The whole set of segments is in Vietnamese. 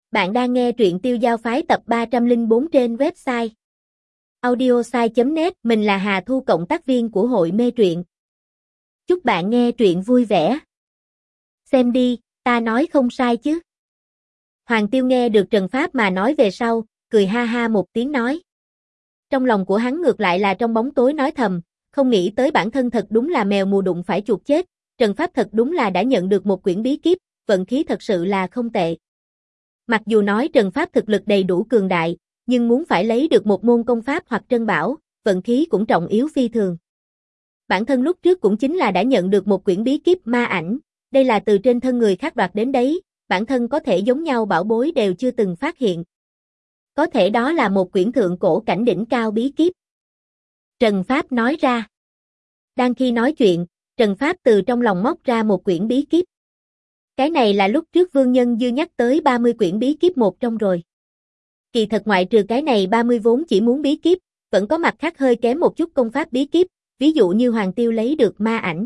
Bạn đang nghe truyện Tiêu Giao Phái tập 304 trên website audiosai.net. Mình là Hà Thu, cộng tác viên của hội mê truyện. Chúc bạn nghe truyện vui vẻ. Xem đi, ta nói không sai chứ. Hoàng Tiêu nghe được Trần Pháp mà nói về sau, cười ha ha một tiếng nói. Trong lòng của hắn ngược lại là trong bóng tối nói thầm, không nghĩ tới bản thân thật đúng là mèo mù đụng phải chuột chết. Trần Pháp thật đúng là đã nhận được một quyển bí kíp, vận khí thật sự là không tệ. Mặc dù nói Trần Pháp thực lực đầy đủ cường đại, nhưng muốn phải lấy được một môn công pháp hoặc trân bảo, vận khí cũng trọng yếu phi thường. Bản thân lúc trước cũng chính là đã nhận được một quyển bí kíp ma ảnh, đây là từ trên thân người khác đoạt đến đấy, bản thân có thể giống nhau bảo bối đều chưa từng phát hiện. Có thể đó là một quyển thượng cổ cảnh đỉnh cao bí kíp. Trần Pháp nói ra. Đang khi nói chuyện, Trần Pháp từ trong lòng móc ra một quyển bí kíp. Cái này là lúc trước Vương Nhân Dư nhắc tới 30 quyển bí kíp một trong rồi. Kỳ thật ngoại trừ cái này 30 vốn chỉ muốn bí kíp, vẫn có mặt khác hơi kém một chút công pháp bí kíp, ví dụ như Hoàng Tiêu lấy được ma ảnh.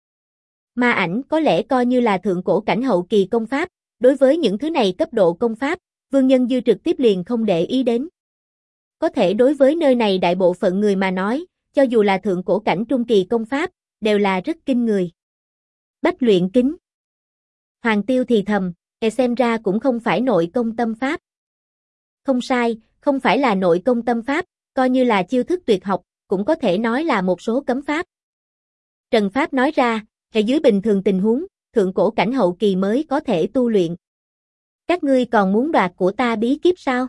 Ma ảnh có lẽ coi như là thượng cổ cảnh hậu kỳ công pháp, đối với những thứ này cấp độ công pháp, Vương Nhân Dư trực tiếp liền không để ý đến. Có thể đối với nơi này đại bộ phận người mà nói, cho dù là thượng cổ cảnh trung kỳ công pháp, đều là rất kinh người. Bách luyện kính. Hoàng Tiêu thì thầm, xem ra cũng không phải nội công tâm pháp. Không sai, không phải là nội công tâm pháp, coi như là chiêu thức tuyệt học, cũng có thể nói là một số cấm pháp. Trần Pháp nói ra, ở dưới bình thường tình huống, thượng cổ cảnh hậu kỳ mới có thể tu luyện. Các ngươi còn muốn đoạt của ta bí kíp sao?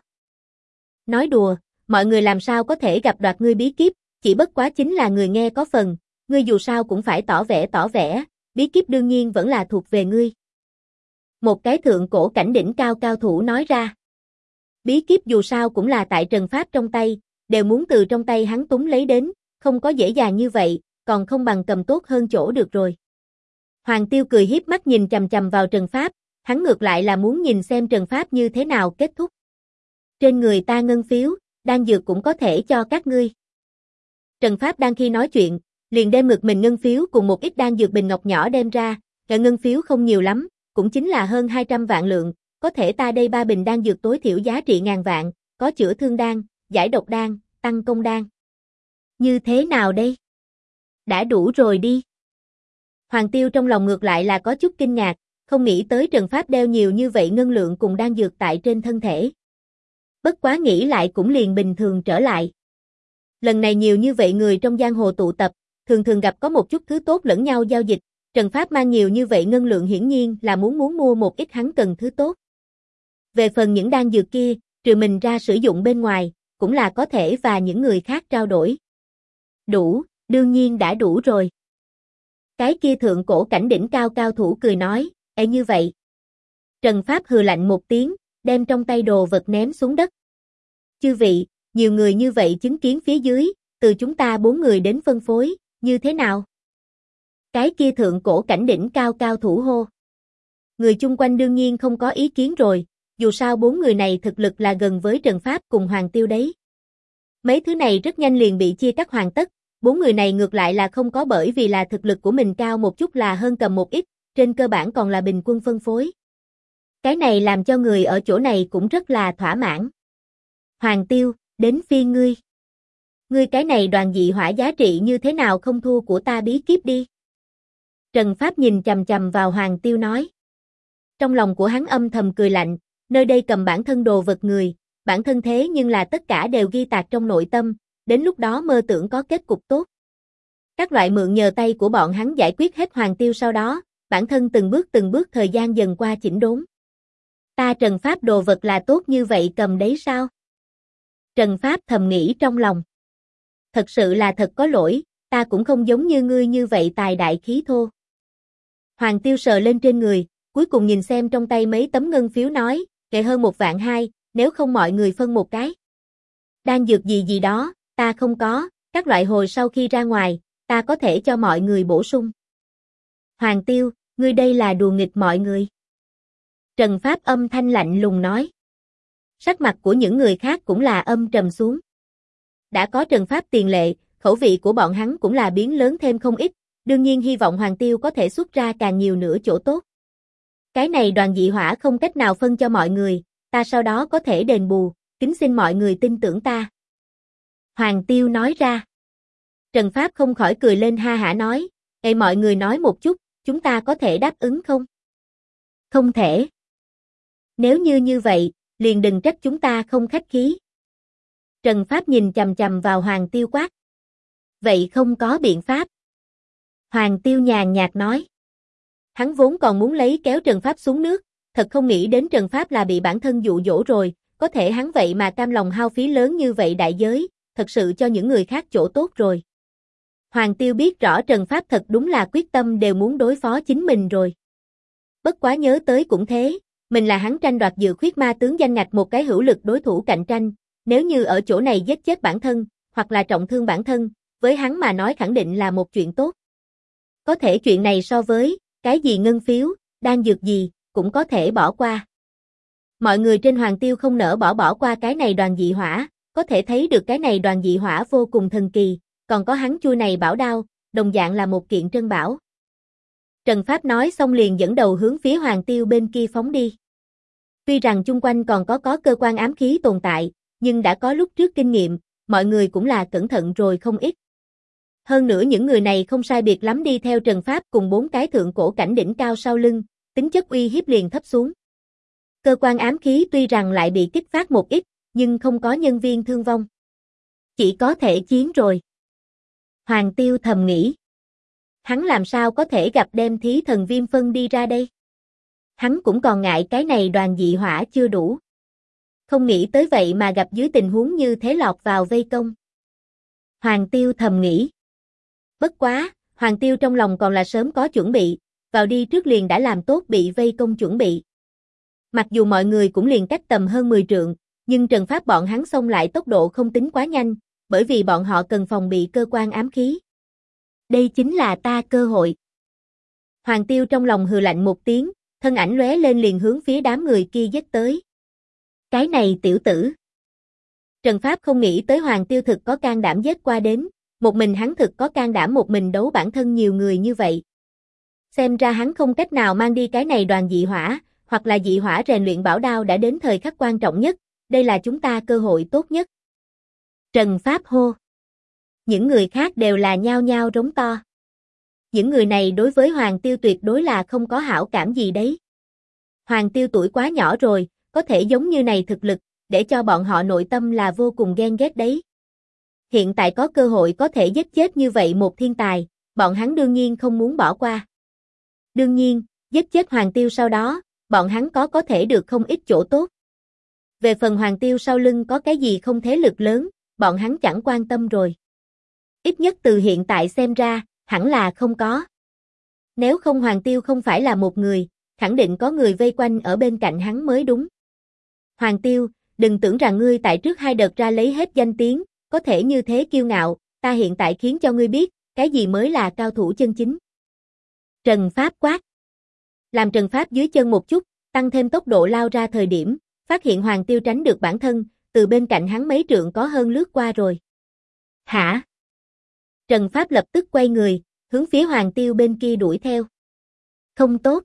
Nói đùa, mọi người làm sao có thể gặp đoạt ngươi bí kíp, chỉ bất quá chính là người nghe có phần, ngươi dù sao cũng phải tỏ vẻ, bí kíp đương nhiên vẫn là thuộc về ngươi. Một cái thượng cổ cảnh đỉnh cao cao thủ nói ra. Bí kíp dù sao cũng là tại Trần Pháp trong tay, đều muốn từ trong tay hắn túng lấy đến, không có dễ dàng như vậy, còn không bằng cầm tốt hơn chỗ được rồi. Hoàng Tiêu cười hiếp mắt nhìn chằm chằm vào Trần Pháp, hắn ngược lại là muốn nhìn xem Trần Pháp như thế nào kết thúc. Trên người ta ngân phiếu, đan dược cũng có thể cho các ngươi. Trần Pháp đang khi nói chuyện, liền đem ngực mình ngân phiếu cùng một ít đan dược bình ngọc nhỏ đem ra, cả ngân phiếu không nhiều lắm, cũng chính là hơn 200 vạn lượng, có thể ta đây 3 bình đan dược tối thiểu giá trị ngàn vạn, có chữa thương đan, giải độc đan, tăng công đan. Như thế nào đây? Đã đủ rồi đi. Hoàng Tiêu trong lòng ngược lại là có chút kinh ngạc, không nghĩ tới Trần Pháp đeo nhiều như vậy ngân lượng cùng đan dược tại trên thân thể. Bất quá nghĩ lại cũng liền bình thường trở lại. Lần này nhiều như vậy người trong giang hồ tụ tập, thường thường gặp có một chút thứ tốt lẫn nhau giao dịch, Trần Pháp mang nhiều như vậy ngân lượng hiển nhiên là muốn mua một ít hắn cần thứ tốt. Về phần những đan dược kia, trừ mình ra sử dụng bên ngoài, cũng là có thể và những người khác trao đổi. Đủ, đương nhiên đã đủ rồi. Cái kia thượng cổ cảnh đỉnh cao cao thủ cười nói, như vậy. Trần Pháp hừ lạnh một tiếng, đem trong tay đồ vật ném xuống đất. Chư vị, nhiều người như vậy chứng kiến phía dưới, từ chúng ta 4 người đến phân phối, như thế nào? Cái kia thượng cổ cảnh đỉnh cao cao thủ hô. Người chung quanh đương nhiên không có ý kiến rồi, dù sao 4 người này thực lực là gần với Trần Pháp cùng Hoàng Tiêu đấy. Mấy thứ này rất nhanh liền bị chia cắt hoàn tất, 4 người này ngược lại là không có bởi vì là thực lực của mình cao một chút là hơn cầm một ít, trên cơ bản còn là bình quân phân phối. Cái này làm cho người ở chỗ này cũng rất là thỏa mãn. Hoàng Tiêu, đến phiên ngươi. Ngươi cái này đoàn dị hỏa giá trị như thế nào không thua của ta bí kíp đi. Trần Pháp nhìn chằm chằm vào Hoàng Tiêu nói. Trong lòng của hắn âm thầm cười lạnh, nơi đây cầm bản thân đồ vật người, bản thân thế nhưng là tất cả đều ghi tạc trong nội tâm, đến lúc đó mơ tưởng có kết cục tốt. Các loại mượn nhờ tay của bọn hắn giải quyết hết Hoàng Tiêu sau đó, bản thân từng bước thời gian dần qua chỉnh đốn. Ta Trần Pháp đồ vật là tốt như vậy cầm đấy sao? Trần Pháp thầm nghĩ trong lòng. Thật sự là thật có lỗi, ta cũng không giống như ngươi như vậy tài đại khí thô. Hoàng Tiêu sờ lên trên người, cuối cùng nhìn xem trong tay mấy tấm ngân phiếu nói, kệ hơn 1.200.000, nếu không mọi người phân một cái. Đan dược gì đó, ta không có, các loại hồi sau khi ra ngoài, ta có thể cho mọi người bổ sung. Hoàng Tiêu, ngươi đây là đùa nghịch mọi người. Trần Pháp âm thanh lạnh lùng nói. Sắc mặt của những người khác cũng là âm trầm xuống. Đã có Trần Pháp tiền lệ, khẩu vị của bọn hắn cũng là biến lớn thêm không ít, đương nhiên hy vọng Hoàng Tiêu có thể xuất ra càng nhiều nữa chỗ tốt. Cái này đoàn dị hỏa không cách nào phân cho mọi người, ta sau đó có thể đền bù, kính xin mọi người tin tưởng ta. Hoàng Tiêu nói ra. Trần Pháp không khỏi cười lên ha hả nói, ê mọi người nói một chút, chúng ta có thể đáp ứng không? Không thể. Nếu như vậy, liền đừng trách chúng ta không khách khí. Trần Pháp nhìn chằm chằm vào Hoàng Tiêu quát. Vậy không có biện pháp. Hoàng Tiêu nhàn nhạt nói. Hắn vốn còn muốn lấy kéo Trần Pháp xuống nước, thật không nghĩ đến Trần Pháp là bị bản thân dụ dỗ rồi, có thể hắn vậy mà cam lòng hao phí lớn như vậy đại giới, thật sự cho những người khác chỗ tốt rồi. Hoàng Tiêu biết rõ Trần Pháp thật đúng là quyết tâm đều muốn đối phó chính mình rồi. Bất quá nhớ tới cũng thế, mình là hắn tranh đoạt Dự Khuyết Ma tướng danh ngạch một cái hữu lực đối thủ cạnh tranh, nếu như ở chỗ này giết chết bản thân, hoặc là trọng thương bản thân, với hắn mà nói khẳng định là một chuyện tốt. Có thể chuyện này so với, cái gì ngân phiếu, đan dược gì, cũng có thể bỏ qua. Mọi người trên Hoàng Tiêu không nỡ bỏ qua cái này đoàn dị hỏa, có thể thấy được cái này đoàn dị hỏa vô cùng thần kỳ, còn có hắn chui này bảo đao, đồng dạng là một kiện trân bảo. Trần Pháp nói xong liền dẫn đầu hướng phía Hoàng Tiêu bên kia phóng đi. Tuy rằng chung quanh còn có cơ quan ám khí tồn tại, nhưng đã có lúc trước kinh nghiệm, mọi người cũng là cẩn thận rồi không ít. Hơn nữa những người này không sai biệt lắm đi theo Trần Pháp cùng 4 cái thượng cổ cảnh đỉnh cao sau lưng, tính chất uy hiếp liền thấp xuống. Cơ quan ám khí tuy rằng lại bị kích phát một ít, nhưng không có nhân viên thương vong. Chỉ có thể chiến rồi. Hoàng Tiêu thầm nghĩ. Hắn làm sao có thể gặp đem thí thần viêm phân đi ra đây? Hắn cũng còn ngại cái này đoàn dị hỏa chưa đủ. Không nghĩ tới vậy mà gặp dưới tình huống như thế lọt vào vây công. Hoàng Tiêu thầm nghĩ. Bất quá, Hoàng Tiêu trong lòng còn là sớm có chuẩn bị, vào đi trước liền đã làm tốt bị vây công chuẩn bị. Mặc dù mọi người cũng liền cách tầm hơn 10 trượng, nhưng Trần Pháp bọn hắn xông lại tốc độ không tính quá nhanh, bởi vì bọn họ cần phòng bị cơ quan ám khí. Đây chính là ta cơ hội. Hoàng Tiêu trong lòng hừ lạnh một tiếng, thân ảnh lóe lên liền hướng phía đám người kia giết tới. Cái này tiểu tử. Trần Pháp không nghĩ tới Hoàng Tiêu thực có can đảm giết qua đến, một mình hắn thực có can đảm một mình đấu bản thân nhiều người như vậy. Xem ra hắn không cách nào mang đi cái này đoàn dị hỏa, hoặc là dị hỏa rèn luyện bảo đao đã đến thời khắc quan trọng nhất, đây là chúng ta cơ hội tốt nhất. Trần Pháp hô. Những người khác đều là nhao nhao rống to. Những người này đối với Hoàng Tiêu tuyệt đối là không có hảo cảm gì đấy. Hoàng Tiêu tuổi quá nhỏ rồi, có thể giống như này thực lực, để cho bọn họ nội tâm là vô cùng ghen ghét đấy. Hiện tại có cơ hội có thể giết chết như vậy một thiên tài, bọn hắn đương nhiên không muốn bỏ qua. Đương nhiên, giết chết Hoàng Tiêu sau đó, bọn hắn có thể được không ít chỗ tốt. Về phần Hoàng Tiêu sau lưng có cái gì không thế lực lớn, bọn hắn chẳng quan tâm rồi. Ít nhất từ hiện tại xem ra, hẳn là không có. Nếu không Hoàng Tiêu không phải là một người, khẳng định có người vây quanh ở bên cạnh hắn mới đúng. Hoàng Tiêu, đừng tưởng rằng ngươi tại trước 2 đợt ra lấy hết danh tiếng, có thể như thế kiêu ngạo, ta hiện tại khiến cho ngươi biết, cái gì mới là cao thủ chân chính. Trần Pháp quát. Làm Trần Pháp dưới chân một chút, tăng thêm tốc độ lao ra thời điểm, phát hiện Hoàng Tiêu tránh được bản thân, từ bên cạnh hắn mấy trượng có hơn lướt qua rồi. Hả? Trần Pháp lập tức quay người, hướng phía Hoàng Tiêu bên kia đuổi theo. Không tốt.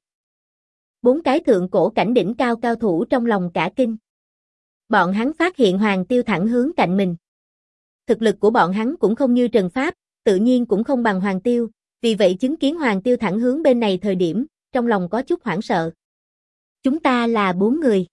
4 cái thượng cổ cảnh đỉnh cao cao thủ trong lòng cả kinh. Bọn hắn phát hiện Hoàng Tiêu thẳng hướng cạnh mình. Thực lực của bọn hắn cũng không như Trần Pháp, tự nhiên cũng không bằng Hoàng Tiêu, vì vậy chứng kiến Hoàng Tiêu thẳng hướng bên này thời điểm, trong lòng có chút hoảng sợ. Chúng ta là 4 người.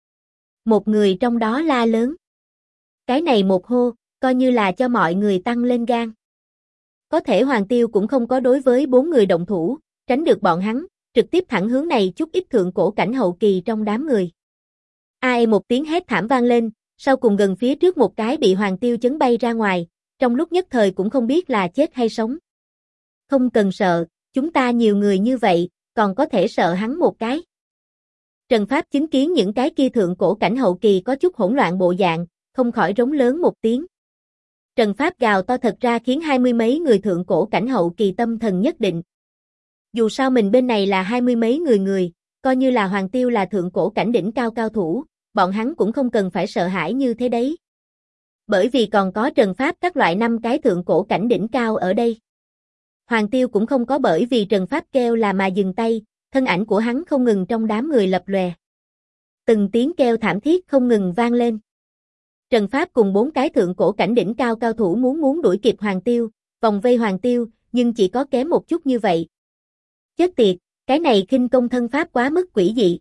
Một người trong đó la lớn. Cái này một hô, coi như là cho mọi người tăng lên gan. Có thể Hoàng Tiêu cũng không có đối với 4 người động thủ, tránh được bọn hắn, trực tiếp thẳng hướng này chút ít thượng cổ cảnh hậu kỳ trong đám người. Ai một tiếng hét thảm vang lên, sau cùng gần phía trước một cái bị Hoàng Tiêu chấn bay ra ngoài, trong lúc nhất thời cũng không biết là chết hay sống. Không cần sợ, chúng ta nhiều người như vậy, còn có thể sợ hắn một cái. Trần Pháp chứng kiến những cái kia thượng cổ cảnh hậu kỳ có chút hỗn loạn bộ dạng, không khỏi rống lớn một tiếng. Trần Pháp gào to thật ra khiến 20 mấy người thượng cổ cảnh hậu kỳ tâm thần nhất định. Dù sao mình bên này là 20 mấy người, coi như là Hoàng Tiêu là thượng cổ cảnh đỉnh cao cao thủ, bọn hắn cũng không cần phải sợ hãi như thế đấy. Bởi vì còn có Trần Pháp các loại 5 cái thượng cổ cảnh đỉnh cao ở đây. Hoàng Tiêu cũng không có bởi vì Trần Pháp kêu là mà dừng tay, thân ảnh của hắn không ngừng trong đám người lập lòe. Từng tiếng kêu thảm thiết không ngừng vang lên. Trần Pháp cùng 4 cái thượng cổ cảnh đỉnh cao cao thủ muốn đuổi kịp Hoàng Tiêu, vòng vây Hoàng Tiêu, nhưng chỉ có kém một chút như vậy. Chết tiệt, cái này khinh công thân pháp quá mức quỷ dị.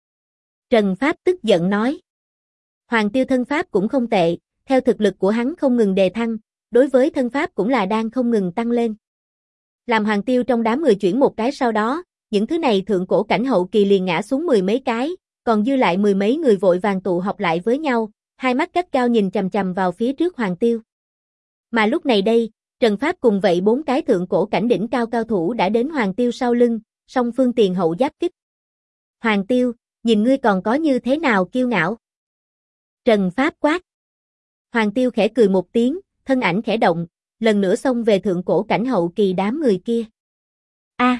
Trần Pháp tức giận nói. Hoàng Tiêu thân pháp cũng không tệ, theo thực lực của hắn không ngừng đề thăng, đối với thân pháp cũng là đang không ngừng tăng lên. Làm Hoàng Tiêu trong đám người chuyển một cái sau đó, những thứ này thượng cổ cảnh hậu kỳ liền ngã xuống 10 mấy cái, còn dư lại 10 mấy người vội vàng tụ họp lại với nhau, hai mắt gắt cao nhìn chằm chằm vào phía trước Hoàng Tiêu. Mà lúc này đây, Trần Pháp cùng vậy 4 cái thượng cổ cảnh đỉnh cao cao thủ đã đến Hoàng Tiêu sau lưng, song phương tiền hậu giáp kích. Hoàng Tiêu, nhìn ngươi còn có như thế nào kiêu ngạo? Trần Pháp quát. Hoàng Tiêu khẽ cười một tiếng, thân ảnh khẽ động, lần nữa xông về thượng cổ cảnh hậu kỳ đám người kia. A!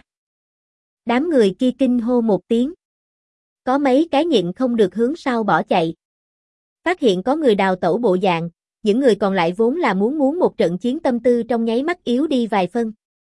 Đám người kia kinh hô một tiếng. Có mấy cái nhịn không được hướng sau bỏ chạy. Phát hiện có người đào tẩu bộ dạng, những người còn lại vốn là muốn một trận chiến tâm tư trong nháy mắt yếu đi vài phân.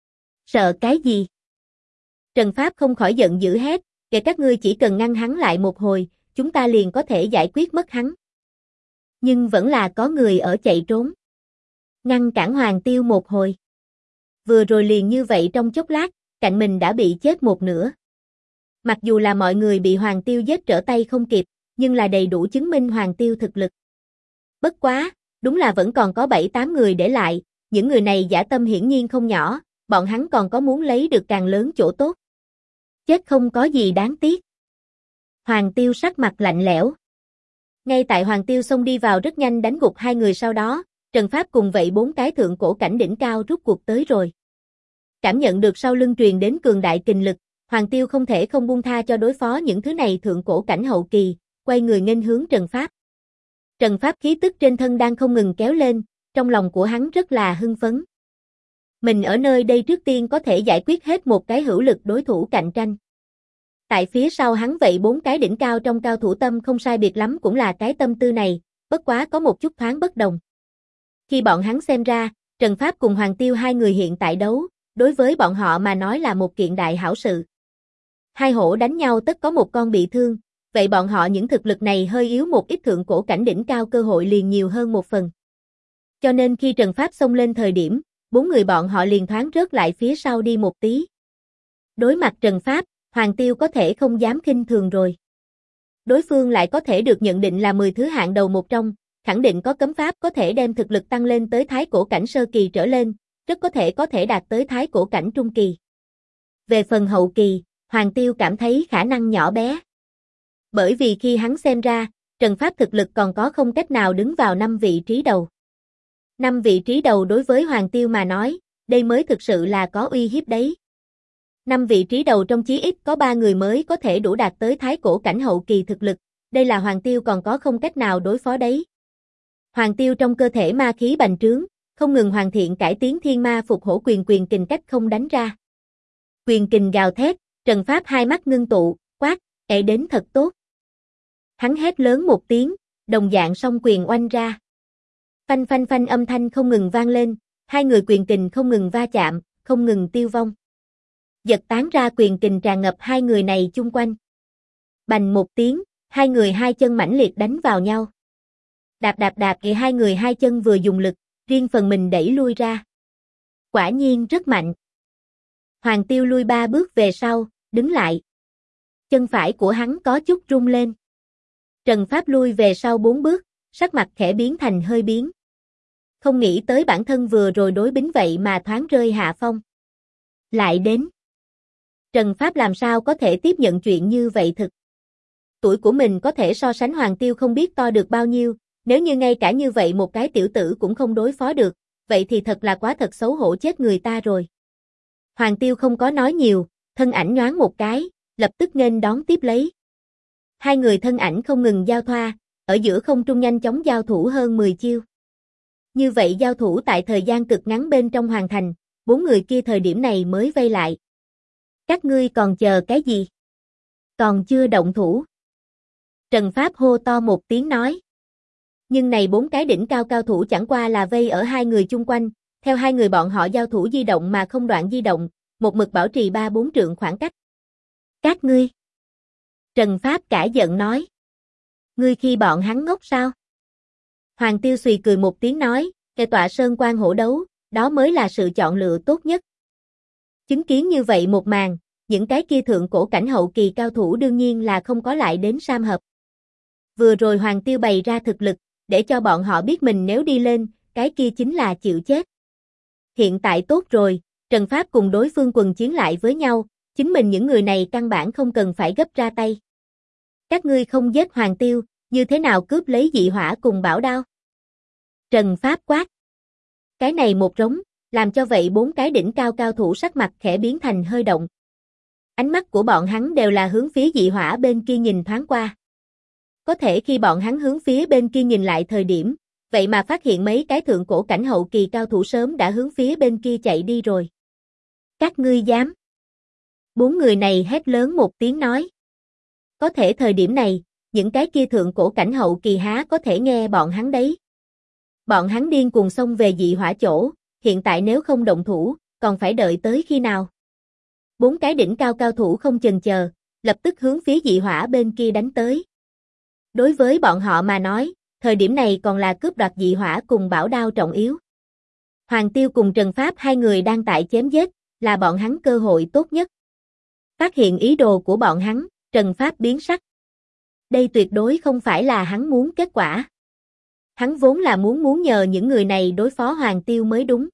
Sợ cái gì? Trần Pháp không khỏi giận dữ hét, kể các ngươi chỉ cần ngăn hắn lại một hồi, chúng ta liền có thể giải quyết mất hắn. Nhưng vẫn là có người ở chạy trốn. Ngăn cản Hoàng Tiêu một hồi. Vừa rồi liền như vậy trong chốc lát, cạnh mình đã bị chết một nửa. Mặc dù là mọi người bị Hoàng Tiêu giết trở tay không kịp, nhưng là đầy đủ chứng minh Hoàng Tiêu thực lực. Bất quá, đúng là vẫn còn có 7-8 người để lại, những người này dã tâm hiển nhiên không nhỏ, bọn hắn còn có muốn lấy được càng lớn chỗ tốt. Chết không có gì đáng tiếc. Hoàng Tiêu sắc mặt lạnh lẽo. Ngay tại Hoàng Tiêu xông đi vào rất nhanh đánh gục hai người sau đó, Trần Pháp cùng vậy 4 cái thượng cổ cảnh đỉnh cao rút cuộc tới rồi. Cảm nhận được sau lưng truyền đến cường đại kình lực, Hoàng Tiêu không thể không buông tha cho đối phó những thứ này thượng cổ cảnh hậu kỳ, quay người nghênh hướng Trần Pháp. Trần Pháp khí tức trên thân đang không ngừng kéo lên, trong lòng của hắn rất là hưng phấn. Mình ở nơi đây trước tiên có thể giải quyết hết một cái hữu lực đối thủ cạnh tranh. Tại phía sau hắn vậy 4 cái đỉnh cao trong cao thủ tâm không sai biệt lắm cũng là cái tâm tư này, bất quá có một chút thoáng bất đồng. Khi bọn hắn xem ra, Trần Pháp cùng Hoàng Tiêu hai người hiện tại đấu, đối với bọn họ mà nói là một kiện đại hảo sự. Hai hổ đánh nhau tất có một con bị thương, vậy bọn họ những thực lực này hơi yếu một ít thượng cổ cảnh đỉnh cao cơ hội liền nhiều hơn một phần. Cho nên khi Trần Pháp xông lên thời điểm, 4 người bọn họ liền thoáng rớt lại phía sau đi một tí. Đối mặt Trần Pháp, Hoàng Tiêu có thể không dám khinh thường rồi. Đối phương lại có thể được nhận định là 10 thứ hạng đầu một trong, khẳng định có cấm pháp có thể đem thực lực tăng lên tới thái cổ cảnh sơ kỳ trở lên, rất có thể đạt tới thái cổ cảnh trung kỳ. Về phần hậu kỳ, Hoàng Tiêu cảm thấy khả năng nhỏ bé. Bởi vì khi hắn xem ra, Trần Pháp thực lực còn có không cách nào đứng vào 5 vị trí đầu. 5 vị trí đầu đối với Hoàng Tiêu mà nói, đây mới thực sự là có uy hiếp đấy. 5 vị trí đầu trong chí ít có 3 người mới có thể đủ đạt tới thái cổ cảnh hậu kỳ thực lực, đây là Hoàng Tiêu còn có không cách nào đối phó đấy. Hoàng Tiêu trong cơ thể ma khí bành trướng, không ngừng hoàn thiện cải tiến thiên ma phục hổ quyền kình cách không đánh ra. Quyền kình gào thét, Trần Pháp hai mắt ngưng tụ, quát, ệ đến thật tốt. Hắn hét lớn một tiếng, đồng dạng song quyền oanh ra. Phanh phanh phanh âm thanh không ngừng vang lên, hai người quyền kình không ngừng va chạm, không ngừng tiêu vong. Giật tán ra quyền kình tràn ngập hai người này chung quanh. Bành một tiếng, hai người hai chân mãnh liệt đánh vào nhau. Đạp đạp đạp thì hai người hai chân vừa dùng lực, riêng phần mình đẩy lui ra. Quả nhiên rất mạnh. Hoàng Tiêu lui 3 bước về sau, đứng lại. Chân phải của hắn có chút rung lên. Trần Pháp lui về sau 4 bước, sắc mặt khẽ biến thành hơi biến. Không nghĩ tới bản thân vừa rồi đối bính vậy mà thoáng rơi hạ phong. Lại đến. Trần Pháp làm sao có thể tiếp nhận chuyện như vậy thực. Tuổi của mình có thể so sánh Hoàng Tiêu không biết to được bao nhiêu, nếu như ngay cả như vậy một cái tiểu tử cũng không đối phó được, vậy thì thật là quá thật xấu hổ chết người ta rồi. Hoàng Tiêu không có nói nhiều, thân ảnh nhoáng một cái, lập tức nghênh đón tiếp lấy. Hai người thân ảnh không ngừng giao thoa, ở giữa không trung nhanh chóng giao thủ hơn 10 chiêu. Như vậy giao thủ tại thời gian cực ngắn bên trong hoàn thành, 4 người kia thời điểm này mới vây lại. Các ngươi còn chờ cái gì? Còn chưa động thủ. Trần Pháp hô to một tiếng nói. Nhưng này 4 cái đỉnh cao cao thủ chẳng qua là vây ở hai người chung quanh, theo hai người bọn họ giao thủ di động mà không đoạn di động, một mực bảo trì 3-4 trượng khoảng cách. Các ngươi. Trần Pháp cả giận nói. Ngươi khi bọn hắn ngốc sao? Hoàng Tiêu xùy cười một tiếng nói, kẻ tọa sơn quan hổ đấu, đó mới là sự chọn lựa tốt nhất. Chứng kiến như vậy một màn, những cái kia thượng cổ cảnh hậu kỳ cao thủ đương nhiên là không có lại đến sam hợp. Vừa rồi Hoàng Tiêu bày ra thực lực, để cho bọn họ biết mình nếu đi lên, cái kia chính là chịu chết. Hiện tại tốt rồi, Trần Pháp cùng đối phương quần chiến lại với nhau, chính mình những người này căn bản không cần phải gấp ra tay. Các ngươi không giết Hoàng Tiêu, như thế nào cướp lấy dị hỏa cùng bảo đao? Trần Pháp quát. Cái này một rống, làm cho vậy bốn cái đỉnh cao cao thủ sắc mặt khẽ biến thành hơi động. Ánh mắt của bọn hắn đều là hướng phía dị hỏa bên kia nhìn thoáng qua. Có thể khi bọn hắn hướng phía bên kia nhìn lại thời điểm, vậy mà phát hiện mấy cái thượng cổ cảnh hậu kỳ cao thủ sớm đã hướng phía bên kia chạy đi rồi. Các ngươi dám? Bốn người này hét lớn một tiếng nói. Có thể thời điểm này, những cái kia thượng cổ cảnh hậu kỳ há có thể nghe bọn hắn đấy. Bọn hắn điên cuồng xông về dị hỏa chỗ, hiện tại nếu không động thủ, còn phải đợi tới khi nào? Bốn cái đỉnh cao cao thủ không chần chờ, lập tức hướng phía dị hỏa bên kia đánh tới. Đối với bọn họ mà nói, thời điểm này còn là cướp đoạt dị hỏa cùng bảo đao trọng yếu. Hoàng Tiêu cùng Trần Pháp hai người đang tại chém giết, là bọn hắn cơ hội tốt nhất. Phát hiện ý đồ của bọn hắn, Trần Pháp biến sắc. Đây tuyệt đối không phải là hắn muốn kết quả. Hắn vốn là muốn nhờ những người này đối phó Hoàng Tiêu mới đúng.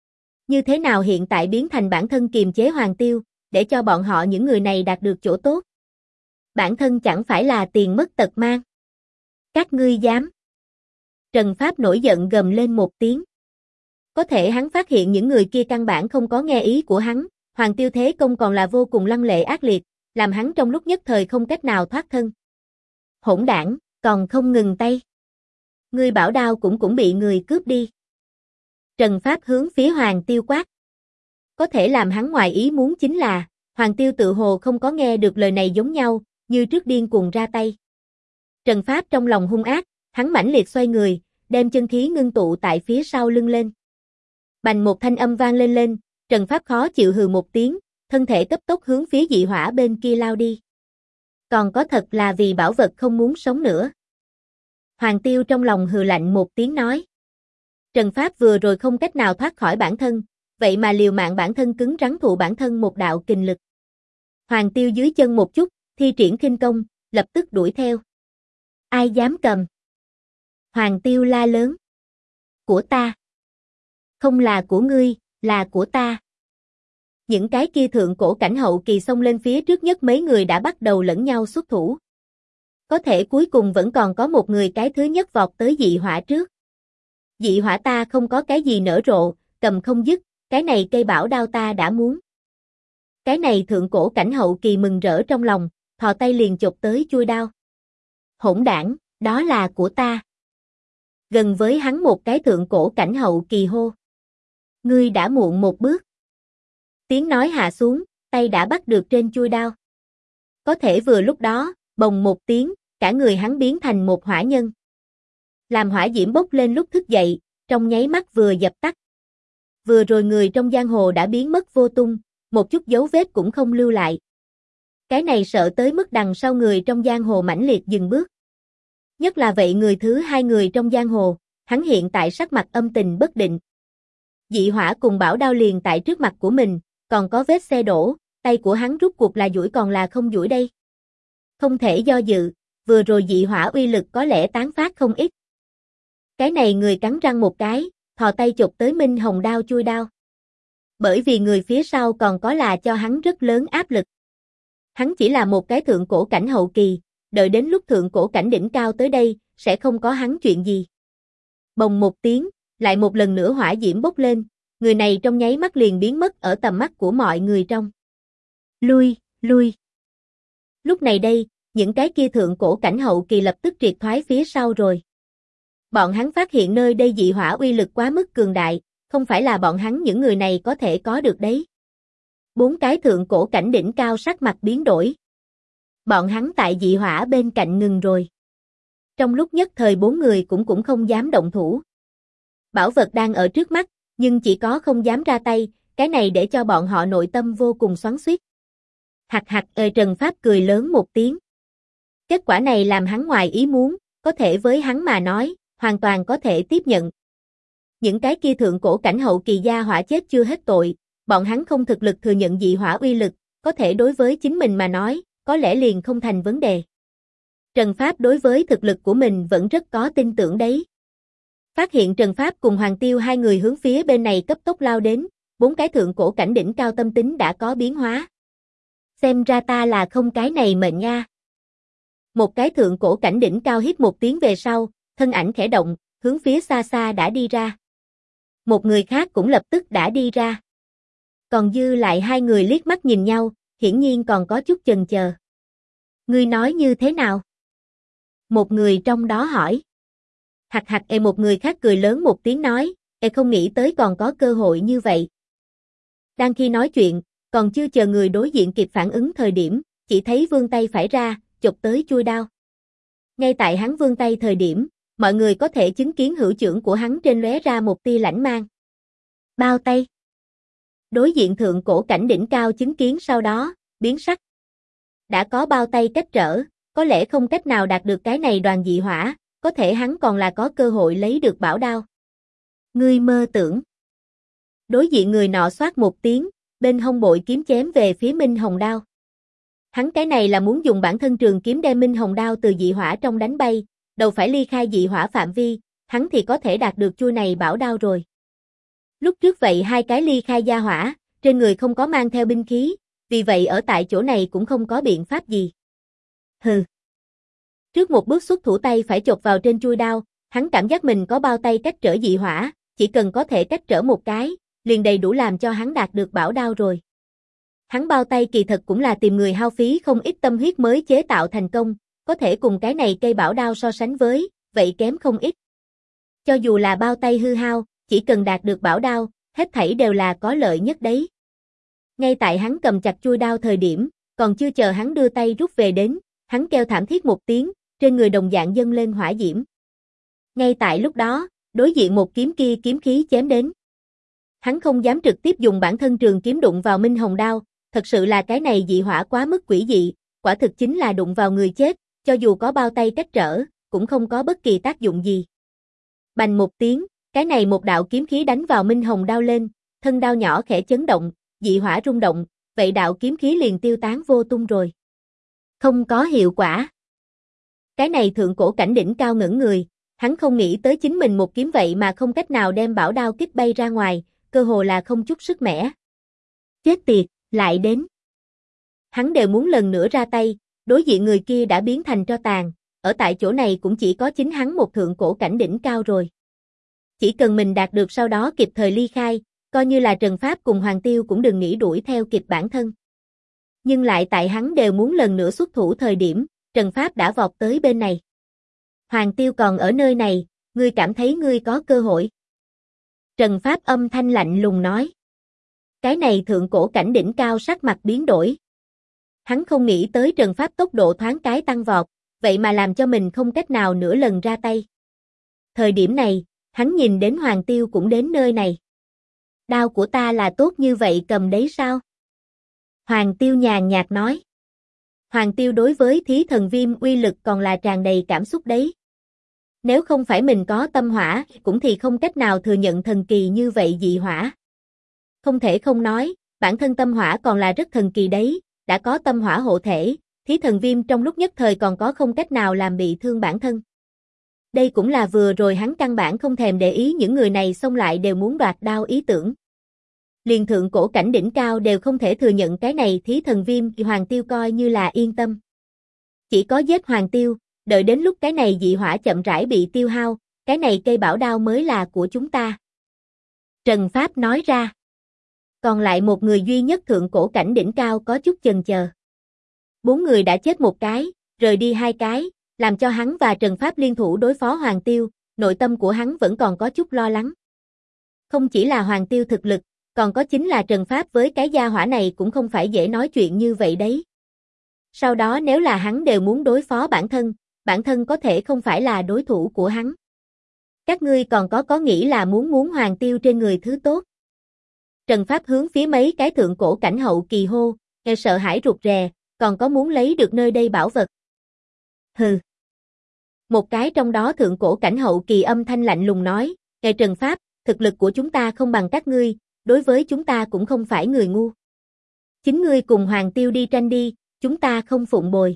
Như thế nào hiện tại biến thành bản thân kiềm chế Hoàng Tiêu, để cho bọn họ những người này đạt được chỗ tốt. Bản thân chẳng phải là tiền mất tật mang. Các ngươi dám. Trần Pháp nổi giận gầm lên một tiếng. Có thể hắn phát hiện những người kia căn bản không có nghe ý của hắn, Hoàng Tiêu thế công còn là vô cùng lăng lệ ác liệt, làm hắn trong lúc nhất thời không cách nào thoát thân. Hỗn đảng, còn không ngừng tay. Ngươi bảo đao cũng bị người cướp đi. Trần Pháp hướng phía Hoàng Tiêu quát. Có thể làm hắn ngoài ý muốn chính là, Hoàng Tiêu tự hồ không có nghe được lời này giống nhau, như trước điên cuồng ra tay. Trần Pháp trong lòng hung ác, hắn mãnh liệt xoay người, đem chân khí ngưng tụ tại phía sau lưng lên. Bành một thanh âm vang lên, Trần Pháp khó chịu hừ một tiếng, thân thể cấp tốc hướng phía dị hỏa bên kia lao đi. Còn có thật là vì bảo vật không muốn sống nữa. Hoàng Tiêu trong lòng hừ lạnh một tiếng nói. Trần Pháp vừa rồi không cách nào thoát khỏi bản thân, vậy mà liều mạng bản thân cứng rắn thụ bản thân một đạo kình lực. Hoàng Tiêu dưới chân một chút, thi triển khinh công, lập tức đuổi theo. Ai dám cầm? Hoàng Tiêu la lớn. Của ta. Không là của ngươi, là của ta. Những cái kia thượng cổ cảnh hậu kỳ xông lên phía trước nhất mấy người đã bắt đầu lẫn nhau xuất thủ. Có thể cuối cùng vẫn còn có một người cái thứ nhất vọt tới dị hỏa trước. Dị hỏa ta không có cái gì nở rộ, cầm không dứt, cái này cây bảo đao ta đã muốn. Cái này thượng cổ cảnh hậu kỳ mừng rỡ trong lòng, thò tay liền chộp tới chuôi đao. Hỗn đảng, đó là của ta. Gần với hắn một cái thượng cổ cảnh hậu kỳ hô. Ngươi đã muộn một bước. Tiếng nói hạ xuống, tay đã bắt được trên chuôi đao. Có thể vừa lúc đó, bồng một tiếng, cả người hắn biến thành một hỏa nhân. Làm hỏa diễm bốc lên lúc thức dậy, trong nháy mắt vừa dập tắt. Vừa rồi người trong giang hồ đã biến mất vô tung, một chút dấu vết cũng không lưu lại. Cái này sợ tới mức đằng sau người trong giang hồ mãnh liệt dừng bước. Nhất là vậy người thứ hai người trong giang hồ, hắn hiện tại sắc mặt âm tình bất định. Dị hỏa cùng bảo đao liền tại trước mặt của mình, còn có vết xe đổ, tay của hắn rút cuộc là duỗi còn là không duỗi đây. Không thể do dự, vừa rồi dị hỏa uy lực có lẽ tán phát không ít. Cái này người cắn răng một cái, thò tay chụp tới Minh Hồng đao chui đao. Bởi vì người phía sau còn có là cho hắn rất lớn áp lực. Hắn chỉ là một cái thượng cổ cảnh hậu kỳ, đợi đến lúc thượng cổ cảnh đỉnh cao tới đây, sẽ không có hắn chuyện gì. Bồng một tiếng, lại một lần nữa hỏa diễm bốc lên, người này trong nháy mắt liền biến mất ở tầm mắt của mọi người trong. Lui, lui. Lúc này đây, những cái kia thượng cổ cảnh hậu kỳ lập tức triệt thoái phía sau rồi. Bọn hắn phát hiện nơi đây dị hỏa uy lực quá mức cường đại, không phải là bọn hắn những người này có thể có được đấy. Bốn cái thượng cổ cảnh đỉnh cao sắc mặt biến đổi. Bọn hắn tại dị hỏa bên cạnh ngừng rồi. Trong lúc nhất thời bốn người cũng không dám động thủ. Bảo vật đang ở trước mắt, nhưng chỉ có không dám ra tay, cái này để cho bọn họ nội tâm vô cùng xoắn xuýt. Hạc hạc Trần Pháp cười lớn một tiếng. Kết quả này làm hắn ngoài ý muốn, có thể với hắn mà nói, hoàn toàn có thể tiếp nhận. Những cái kia thượng cổ cảnh hậu kỳ gia hỏa chết chưa hết tội, bọn hắn không thực lực thừa nhận dị hỏa uy lực, có thể đối với chính mình mà nói, có lẽ liền không thành vấn đề. Trần Pháp đối với thực lực của mình vẫn rất có tin tưởng đấy. Phát hiện Trần Pháp cùng Hoàng Tiêu hai người hướng phía bên này cấp tốc lao đến, bốn cái thượng cổ cảnh đỉnh cao tâm tính đã có biến hóa. Xem ra ta là không cái này mệnh nha. Một cái thượng cổ cảnh đỉnh cao hít một tiếng về sau, thân ảnh khẽ động, hướng phía xa xa đã đi ra. Một người khác cũng lập tức đã đi ra. Còn dư lại hai người liếc mắt nhìn nhau, hiển nhiên còn có chút chần chờ. Ngươi nói như thế nào? Một người trong đó hỏi. Hạc hạc một người khác cười lớn một tiếng nói, không nghĩ tới còn có cơ hội như vậy. Đang khi nói chuyện, còn chưa chờ người đối diện kịp phản ứng thời điểm, chỉ thấy vươn tay phải ra, chộp tới chuôi đao. Ngay tại hắn vươn tay thời điểm, mọi người có thể chứng kiến hữu chưởng của hắn trên lóe ra một tia lãnh mang. Bao tay. Đối diện thượng cổ cảnh đỉnh cao chứng kiến sau đó, biến sắc. Đã có bao tay cách trở, có lẽ không cách nào đạt được cái này đoàn dị hỏa, có thể hắn còn là có cơ hội lấy được bảo đao. Ngươi mơ tưởng. Đối diện người nọ xoát một tiếng, bên hông bội kiếm chém về phía Minh Hồng đao. Hắn cái này là muốn dùng bản thân trường kiếm đem Minh Hồng đao từ dị hỏa trong đánh bay, đầu phải ly khai dị hỏa phạm vi, hắn thì có thể đạt được chuôi này bảo đao rồi. Lúc trước vậy hai cái ly khai gia hỏa, trên người không có mang theo binh khí, vì vậy ở tại chỗ này cũng không có biện pháp gì. Hừ. Trước một bước xuất thủ tay phải chộp vào trên chuôi đao, hắn cảm giác mình có bao tay cách trở dị hỏa, chỉ cần có thể cách trở một cái, liền đầy đủ làm cho hắn đạt được bảo đao rồi. Hắn bao tay kỳ thật cũng là tìm người hao phí không ít tâm huyết mới chế tạo thành công, có thể cùng cái này cây bảo đao so sánh với, vậy kém không ít. Cho dù là bao tay hư hao, chỉ cần đạt được bảo đao, hết thảy đều là có lợi nhất đấy. Ngay tại hắn cầm chặt chuôi đao thời điểm, còn chưa chờ hắn đưa tay rút về đến, hắn kêu thảm thiết một tiếng, trên người đồng dạng dâng lên hỏa diễm. Ngay tại lúc đó, đối diện một kiếm kia kiếm khí chém đến. Hắn không dám trực tiếp dùng bản thân trường kiếm đụng vào Minh Hồng đao, thật sự là cái này dị hỏa quá mức quỷ dị, quả thực chính là đụng vào người chết, cho dù có bao tay cách trở, cũng không có bất kỳ tác dụng gì. Bành một tiếng, cái này một đạo kiếm khí đánh vào Minh Hồng đao lên, thân đao nhỏ khẽ chấn động, dị hỏa rung động, vậy đạo kiếm khí liền tiêu tán vô tung rồi. Không có hiệu quả. Cái này thượng cổ cảnh đỉnh cao ngẩn người, hắn không nghĩ tới chính mình một kiếm vậy mà không cách nào đem bảo đao kích bay ra ngoài, cơ hồ là không chút sức mẻ. Chết tiệt, lại đến. Hắn đều muốn lần nữa ra tay, đối diện người kia đã biến thành tro tàn, ở tại chỗ này cũng chỉ có chính hắn một thượng cổ cảnh đỉnh cao rồi. Chỉ cần mình đạt được sau đó kịp thời ly khai, coi như là Trần Pháp cùng Hoàng Tiêu cũng đừng nghĩ đuổi theo kịp bản thân. Nhưng lại tại hắn đều muốn lần nữa xuất thủ thời điểm, Trần Pháp đã vọt tới bên này. Hoàng Tiêu còn ở nơi này, ngươi cảm thấy ngươi có cơ hội. Trần Pháp âm thanh lạnh lùng nói. Cái này thượng cổ cảnh đỉnh cao sắc mặt biến đổi. Hắn không nghĩ tới Trần Pháp tốc độ thoáng cái tăng vọt, vậy mà làm cho mình không cách nào nửa lần ra tay. Thời điểm này, hắn nhìn đến Hoàng Tiêu cũng đến nơi này. Đao của ta là tốt như vậy cầm đấy sao? Hoàng Tiêu nhàn nhạt nói. Hoàng Tiêu đối với thí thần viêm uy lực còn là tràn đầy cảm xúc đấy. Nếu không phải mình có tâm hỏa, cũng thì không cách nào thừa nhận thần kỳ như vậy dị hỏa. Không thể không nói, bản thân tâm hỏa còn là rất thần kỳ đấy, đã có tâm hỏa hộ thể, thí thần viêm trong lúc nhất thời còn có không cách nào làm bị thương bản thân. Đây cũng là vừa rồi hắn căn bản không thèm để ý những người này xông lại đều muốn đoạt đao ý tưởng. Liền thượng cổ cảnh đỉnh cao đều không thể thừa nhận cái này thí thần viêm thì Hoàng Tiêu coi như là yên tâm. Chỉ có giết Hoàng Tiêu, đợi đến lúc cái này dị hỏa chậm rãi bị tiêu hao, cái này cây bảo đao mới là của chúng ta. Trần Pháp nói ra. Còn lại một người duy nhất thượng cổ cảnh đỉnh cao có chút chần chờ. 4 người đã chết một cái, rời đi 2 cái, làm cho hắn và Trần Pháp liên thủ đối phó Hoàng Tiêu, nội tâm của hắn vẫn còn có chút lo lắng. Không chỉ là Hoàng Tiêu thực lực, còn có chính là Trần Pháp với cái gia hỏa này cũng không phải dễ nói chuyện như vậy đấy. Sau đó nếu là hắn đều muốn đối phó bản thân có thể không phải là đối thủ của hắn. Các ngươi còn có nghĩ là muốn Hoàng Tiêu trên người thứ tốt. Trần Pháp hướng phía mấy cái thượng cổ cảnh hậu kỳ hô, nghe sợ hãi rụt rè, còn có muốn lấy được nơi đây bảo vật. Hừ. Một cái trong đó thượng cổ cảnh hậu kỳ âm thanh lạnh lùng nói, Ngài Trần Pháp, thực lực của chúng ta không bằng các ngươi, đối với chúng ta cũng không phải người ngu. Chính ngươi cùng Hoàng Tiêu đi tranh đi, chúng ta không phụng bồi.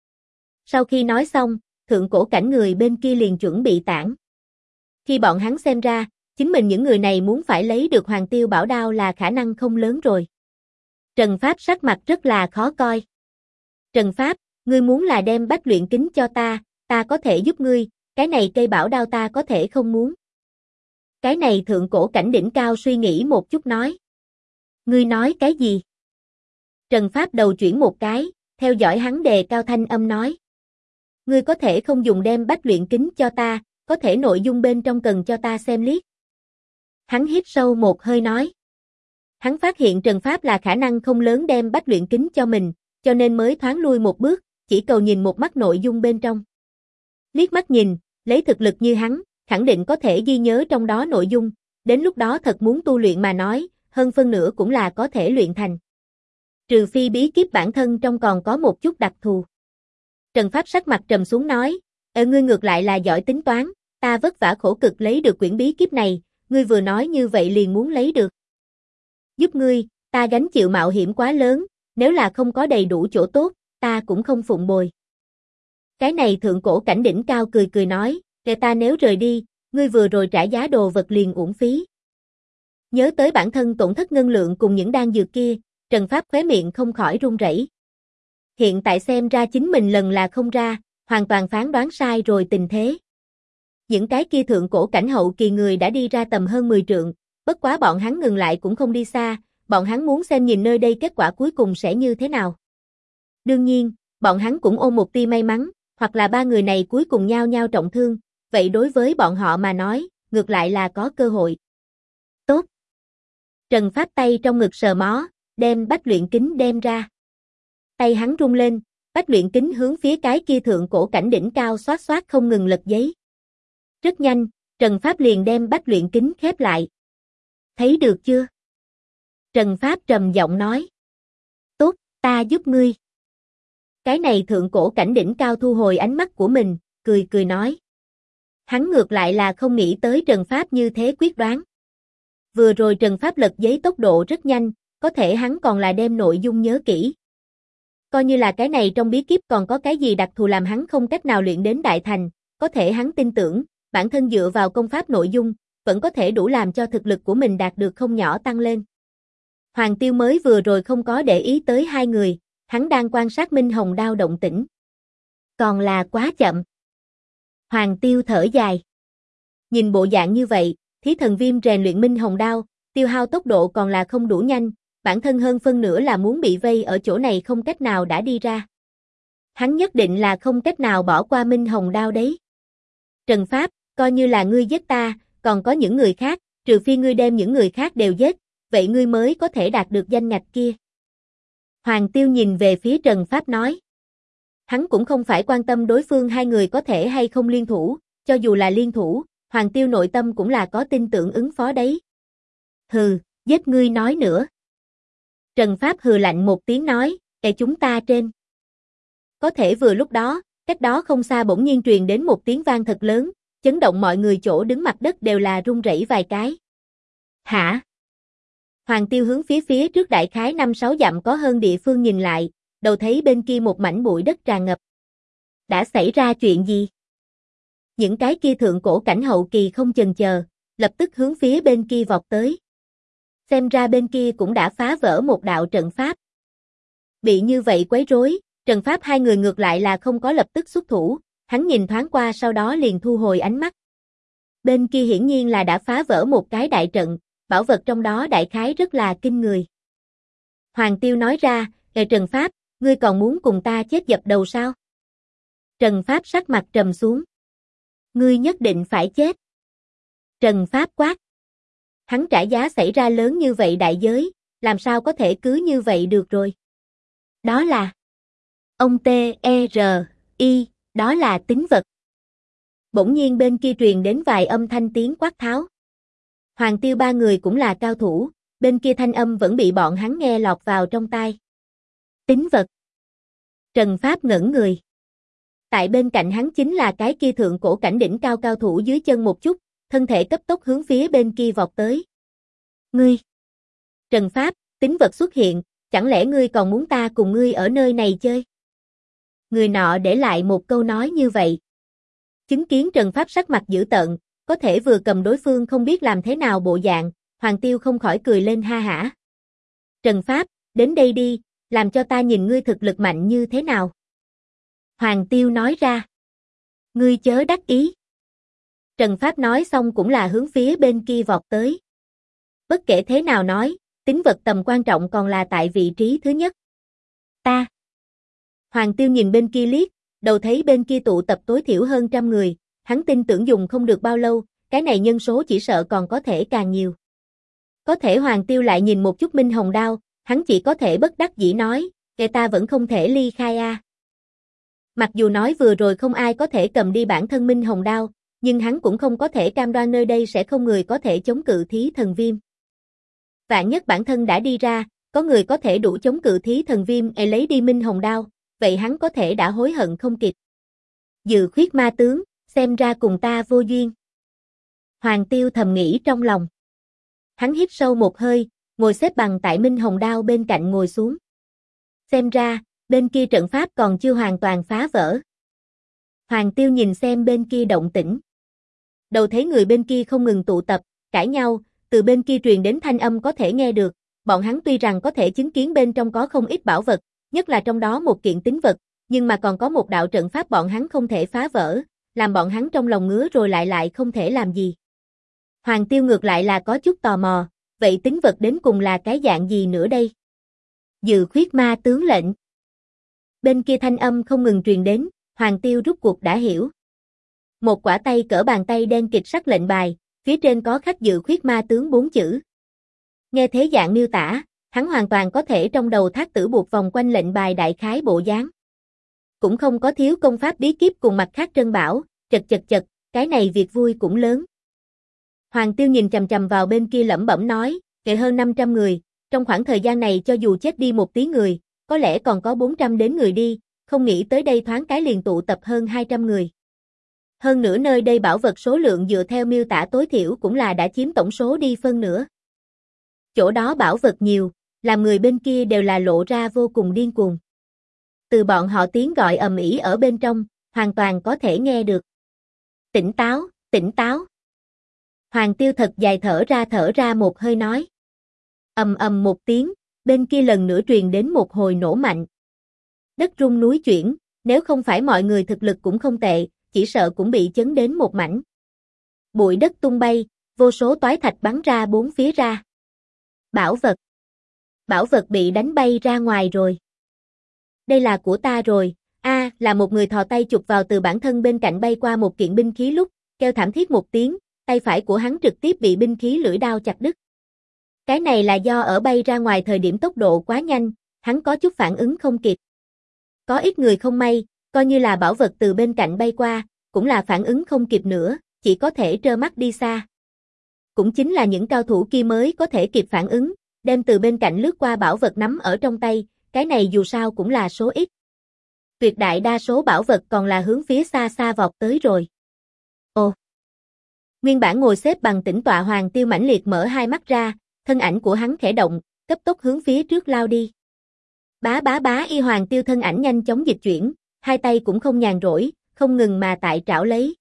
Sau khi nói xong, thượng cổ cảnh người bên kia liền chuẩn bị tản. Khi bọn hắn xem ra, chính mình những người này muốn phải lấy được Hoàng Tiêu bảo đao là khả năng không lớn rồi. Trần Pháp sắc mặt rất là khó coi. Trần Pháp, ngươi muốn là đem bách luyện kính cho ta có thể giúp ngươi, cái này cây bảo đao ta có thể không muốn. Cái này thượng cổ cảnh đỉnh cao suy nghĩ một chút nói. Ngươi nói cái gì? Trần Pháp đầu chuyển một cái, theo dõi hắn đề cao thanh âm nói. Ngươi có thể không dùng đem bách luyện kính cho ta, có thể nội dung bên trong cần cho ta xem liếc. Hắn hít sâu một hơi nói. Hắn phát hiện Trần Pháp là khả năng không lớn đem bách luyện kính cho mình, cho nên mới thoáng lui một bước, chỉ cầu nhìn một mắt nội dung bên trong. Liếc mắt nhìn, lấy thực lực như hắn, khẳng định có thể ghi nhớ trong đó nội dung, đến lúc đó thật muốn tu luyện mà nói, hơn phân nửa cũng là có thể luyện thành. Trừ phi bí kíp bản thân trong còn có một chút đặc thù. Trần Pháp sắc mặt trầm xuống nói, ngươi ngược lại là giỏi tính toán, ta vất vả khổ cực lấy được quyển bí kíp này, ngươi vừa nói như vậy liền muốn lấy được. Giúp ngươi, ta gánh chịu mạo hiểm quá lớn, nếu là không có đầy đủ chỗ tốt, ta cũng không phụng bồi. Cái này thượng cổ cảnh đỉnh cao cười cười nói, kể ta nếu rời đi, ngươi vừa rồi trả giá đồ vật liền uổng phí. Nhớ tới bản thân tổn thất ngân lượng cùng những đan dược kia, Trần Pháp khóe miệng không khỏi run rẩy. Hiện tại xem ra chính mình lần là không ra, hoàn toàn phán đoán sai rồi tình thế. Những cái kia thượng cổ cảnh hậu kỳ người đã đi ra tầm hơn 10 trượng, bất quá bọn hắn ngừng lại cũng không đi xa, bọn hắn muốn xem nhìn nơi đây kết quả cuối cùng sẽ như thế nào. Đương nhiên, bọn hắn cũng ôm một tia may mắn, hoặc là ba người này cuối cùng nhau nhau trọng thương, vậy đối với bọn họ mà nói, ngược lại là có cơ hội. Tốt. Trần Pháp tay trong ngực sờ mó, đem bách luyện kính đem ra. Tay hắn rung lên, bách luyện kính hướng phía cái kia thượng cổ cảnh đỉnh cao xoát xoát không ngừng lật giấy. Rất nhanh, Trần Pháp liền đem bách luyện kính khép lại. Thấy được chưa? Trần Pháp trầm giọng nói. Tốt, ta giúp ngươi. Cái này thượng cổ cảnh đỉnh cao thu hồi ánh mắt của mình, cười cười nói. Hắn ngược lại là không nghĩ tới Trần Pháp như thế quyết đoán. Vừa rồi Trần Pháp lật giấy tốc độ rất nhanh, có thể hắn còn là đem nội dung nhớ kỹ. Coi như là cái này trong bí kíp còn có cái gì đặc thù làm hắn không cách nào luyện đến đại thành, có thể hắn tin tưởng, bản thân dựa vào công pháp nội dung, vẫn có thể đủ làm cho thực lực của mình đạt được không nhỏ tăng lên. Hoàng Tiêu mới vừa rồi không có để ý tới hai người, hắn đang quan sát Minh Hồng đao động tĩnh. Còn là quá chậm. Hoàng Tiêu thở dài. Nhìn bộ dạng như vậy, Thí Thần Viêm rèn luyện Minh Hồng đao, tiêu hao tốc độ còn là không đủ nhanh, bản thân hơn phân nửa là muốn bị vây ở chỗ này không cách nào đã đi ra. Hắn nhất định là không cách nào bỏ qua Minh Hồng đao đấy. Trần Pháp, coi như là ngươi giết ta, còn có những người khác, trừ phi ngươi đem những người khác đều giết, vậy ngươi mới có thể đạt được danh ngạch kia. Hoàng Tiêu nhìn về phía Trần Pháp nói. Hắn cũng không phải quan tâm đối phương hai người có thể hay không liên thủ, cho dù là liên thủ, Hoàng Tiêu nội tâm cũng là có tin tưởng ứng phó đấy. Hừ, giết ngươi nói nữa. Trần Pháp hừ lạnh một tiếng nói, chúng ta trên. Có thể vừa lúc đó, cách đó không xa bỗng nhiên truyền đến một tiếng vang thật lớn, chấn động mọi người chỗ đứng mặt đất đều là rung rẩy vài cái. Hả? Hoàng Tiêu hướng phía trước đại khái 5-6 dặm có hơn địa phương nhìn lại, đầu thấy bên kia một mảnh bụi đất tràn ngập. Đã xảy ra chuyện gì? Những cái kia thượng cổ cảnh hậu kỳ không chần chờ, lập tức hướng phía bên kia vọt tới. Xem ra bên kia cũng đã phá vỡ một đạo trận pháp. Bị như vậy quấy rối, Trần Pháp hai người ngược lại là không có lập tức xuất thủ, hắn nhìn thoáng qua sau đó liền thu hồi ánh mắt. Bên kia hiển nhiên là đã phá vỡ một cái đại trận, bảo vật trong đó đại khái rất là kinh người. Hoàng Tiêu nói ra, Trần Pháp, ngươi còn muốn cùng ta chết dập đầu sao? Trần Pháp sắc mặt trầm xuống. Ngươi nhất định phải chết. Trần Pháp quát. Hắn trả giá xảy ra lớn như vậy đại giới, làm sao có thể cứ như vậy được rồi. Đó là ông T.E.R.I, đó là tín vật. Bỗng nhiên bên kia truyền đến vài âm thanh tiếng quát tháo. Hoàng Tiêu ba người cũng là cao thủ, bên kia thanh âm vẫn bị bọn hắn nghe lọt vào trong tai. Tín vật. Trần Pháp ngẩn người. Tại bên cạnh hắn chính là cái kia thượng cổ cảnh đỉnh cao cao thủ dưới chân một chút, thân thể cấp tốc hướng phía bên kia vọt tới. Ngươi! Trần Pháp, tính vật xuất hiện, chẳng lẽ ngươi còn muốn ta cùng ngươi ở nơi này chơi? Người nọ để lại một câu nói như vậy. Chứng kiến Trần Pháp sắc mặt dữ tợn, có thể vừa cầm đối phương không biết làm thế nào bộ dạng, Hoàng Tiêu không khỏi cười lên ha hả. Trần Pháp, đến đây đi, làm cho ta nhìn ngươi thực lực mạnh như thế nào. Hoàng Tiêu nói ra. Ngươi chớ đắc ý. Trần Pháp nói xong cũng là hướng phía bên kia vọt tới. Bất kể thế nào nói, tính vật tầm quan trọng còn là tại vị trí thứ nhất. Ta. Hoàng Tiêu nhìn bên kia liếc, đầu thấy bên kia tụ tập tối thiểu hơn 100 người, hắn tin tưởng dùng không được bao lâu, cái này nhân số chỉ sợ còn có thể càng nhiều. Có thể Hoàng Tiêu lại nhìn một chút Minh Hồng Đao, hắn chỉ có thể bất đắc dĩ nói, kẻ ta vẫn không thể ly khai a. Mặc dù nói vừa rồi không ai có thể cầm đi bản thân Minh Hồng Đao, nhưng hắn cũng không có thể cam đoan nơi đây sẽ không người có thể chống cự Thí Thần Viêm. Vạn nhất bản thân đã đi ra, có người có thể đủ chống cự Thí Thần Viêm lấy đi Minh Hồng Đao, vậy hắn có thể đã hối hận không kịp. Dự Khuyết Ma Tướng, xem ra cùng ta vô duyên. Hoàng Tiêu thầm nghĩ trong lòng. Hắn hít sâu một hơi, ngồi xếp bằng tại Minh Hồng Đao bên cạnh ngồi xuống. Xem ra, bên kia trận pháp còn chưa hoàn toàn phá vỡ. Hoàng Tiêu nhìn xem bên kia động tĩnh. Đầu thấy người bên kia không ngừng tụ tập, cãi nhau, từ bên kia truyền đến thanh âm có thể nghe được. Bọn hắn tuy rằng có thể chứng kiến bên trong có không ít bảo vật, nhất là trong đó một kiện tín vật, nhưng mà còn có một đạo trận pháp bọn hắn không thể phá vỡ, làm bọn hắn trong lòng ngứa rồi lại không thể làm gì. Hoàng Tiêu ngược lại là có chút tò mò, vậy tín vật đến cùng là cái dạng gì nữa đây? Dự Khuyết Ma Tướng lệnh. Bên kia thanh âm không ngừng truyền đến, Hoàng Tiêu rút cuộc đã hiểu. Một quả tay cỡ bàn tay đen kịt sắc lệnh bài, phía trên có khắc Dự Khuyết Ma Tướng 4 chữ. Nghe thế dạng miêu tả, hắn hoàn toàn có thể trong đầu Thác Tử buộc vòng quanh lệnh bài đại khái bộ dáng. Cũng không có thiếu công pháp bí kíp cùng mặt khác trân bảo, chật, cái này việc vui cũng lớn. Hoàng Tiêu nhìn chằm chằm vào bên kia lẩm bẩm nói, kể hơn 500 người, trong khoảng thời gian này cho dù chết đi một tí người, có lẽ còn có 400 đến người đi, không nghĩ tới đây thoáng cái liền tụ tập hơn 200 người. Hơn nữa nơi đây bảo vật số lượng dựa theo miêu tả tối thiểu cũng là đã chiếm tổng số đi phân nửa. Chỗ đó bảo vật nhiều, làm người bên kia đều là lộ ra vô cùng điên cuồng. Từ bọn họ tiếng gọi ầm ĩ ở bên trong, hoàn toàn có thể nghe được. Tỉnh táo, tỉnh táo. Hoàng Tiêu thật dài thở ra một hơi nói. Ầm ầm một tiếng, bên kia lần nữa truyền đến một hồi nổ mạnh. Đất rung núi chuyển, nếu không phải mọi người thực lực cũng không tệ, chỉ sợ cũng bị chấn đến một mảnh. Bụi đất tung bay, vô số toái thạch bắn ra bốn phía ra. Bảo vật. Bảo vật bị đánh bay ra ngoài rồi. Đây là của ta rồi, là một người thò tay chụp vào từ bản thân bên cạnh bay qua một kiện binh khí lúc, kêu thảm thiết một tiếng, tay phải của hắn trực tiếp bị binh khí lưỡi đao chặt đứt. Cái này là do ở bay ra ngoài thời điểm tốc độ quá nhanh, hắn có chút phản ứng không kịp. Có ít người không may, coi như là bảo vật từ bên cạnh bay qua, cũng là phản ứng không kịp nữa, chỉ có thể trơ mắt đi xa. Cũng chính là những cao thủ kia mới có thể kịp phản ứng, đem từ bên cạnh lướt qua bảo vật nắm ở trong tay, cái này dù sao cũng là số ít. Tuyệt đại đa số bảo vật còn là hướng phía xa xa vọt tới rồi. Ồ! Nguyên bản ngồi xếp bằng tĩnh tọa Hoàng Tiêu mãnh liệt mở hai mắt ra, thân ảnh của hắn khẽ động, cấp tốc hướng phía trước lao đi. Bá y Hoàng Tiêu thân ảnh nhanh chóng dịch chuyển, hai tay cũng không nhàn rỗi, không ngừng mà tại trảo lấy.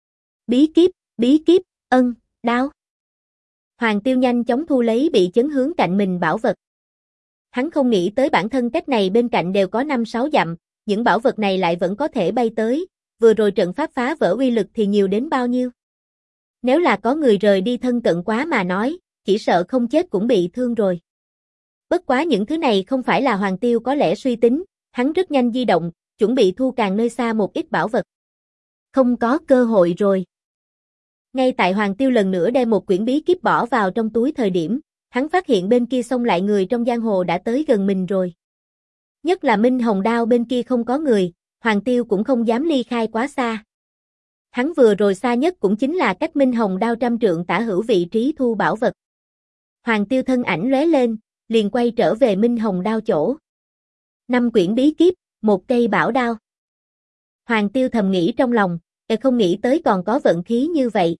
Bí kíp, đao. Hoàng Tiêu nhanh chóng thu lấy bị chấn hướng cạnh mình bảo vật. Hắn không nghĩ tới bản thân cách này bên cạnh đều có 5-6 dặm, những bảo vật này lại vẫn có thể bay tới, vừa rồi trận pháp phá vỡ uy lực thì nhiều đến bao nhiêu. Nếu là có người rời đi thân cận quá mà nói, chỉ sợ không chết cũng bị thương rồi. Bất quá những thứ này không phải là Hoàng Tiêu có lẽ suy tính, hắn rất nhanh di động, chuẩn bị thu càng nơi xa một ít bảo vật. Không có cơ hội rồi. Ngay tại Hoàng Tiêu lần nữa đem một quyển bí kíp bỏ vào trong túi thời điểm, hắn phát hiện bên kia xông lại người trong giang hồ đã tới gần mình rồi. Nhất là Minh Hồng Đao bên kia không có người, Hoàng Tiêu cũng không dám ly khai quá xa. Hắn vừa rồi xa nhất cũng chính là cách Minh Hồng Đao 100 trượng tả hữu vị trí thu bảo vật. Hoàng Tiêu thân ảnh lóe lên, liền quay trở về Minh Hồng Đao chỗ. 5 quyển bí kíp, một cây bảo đao. Hoàng Tiêu thầm nghĩ trong lòng, không nghĩ tới còn có vận khí như vậy.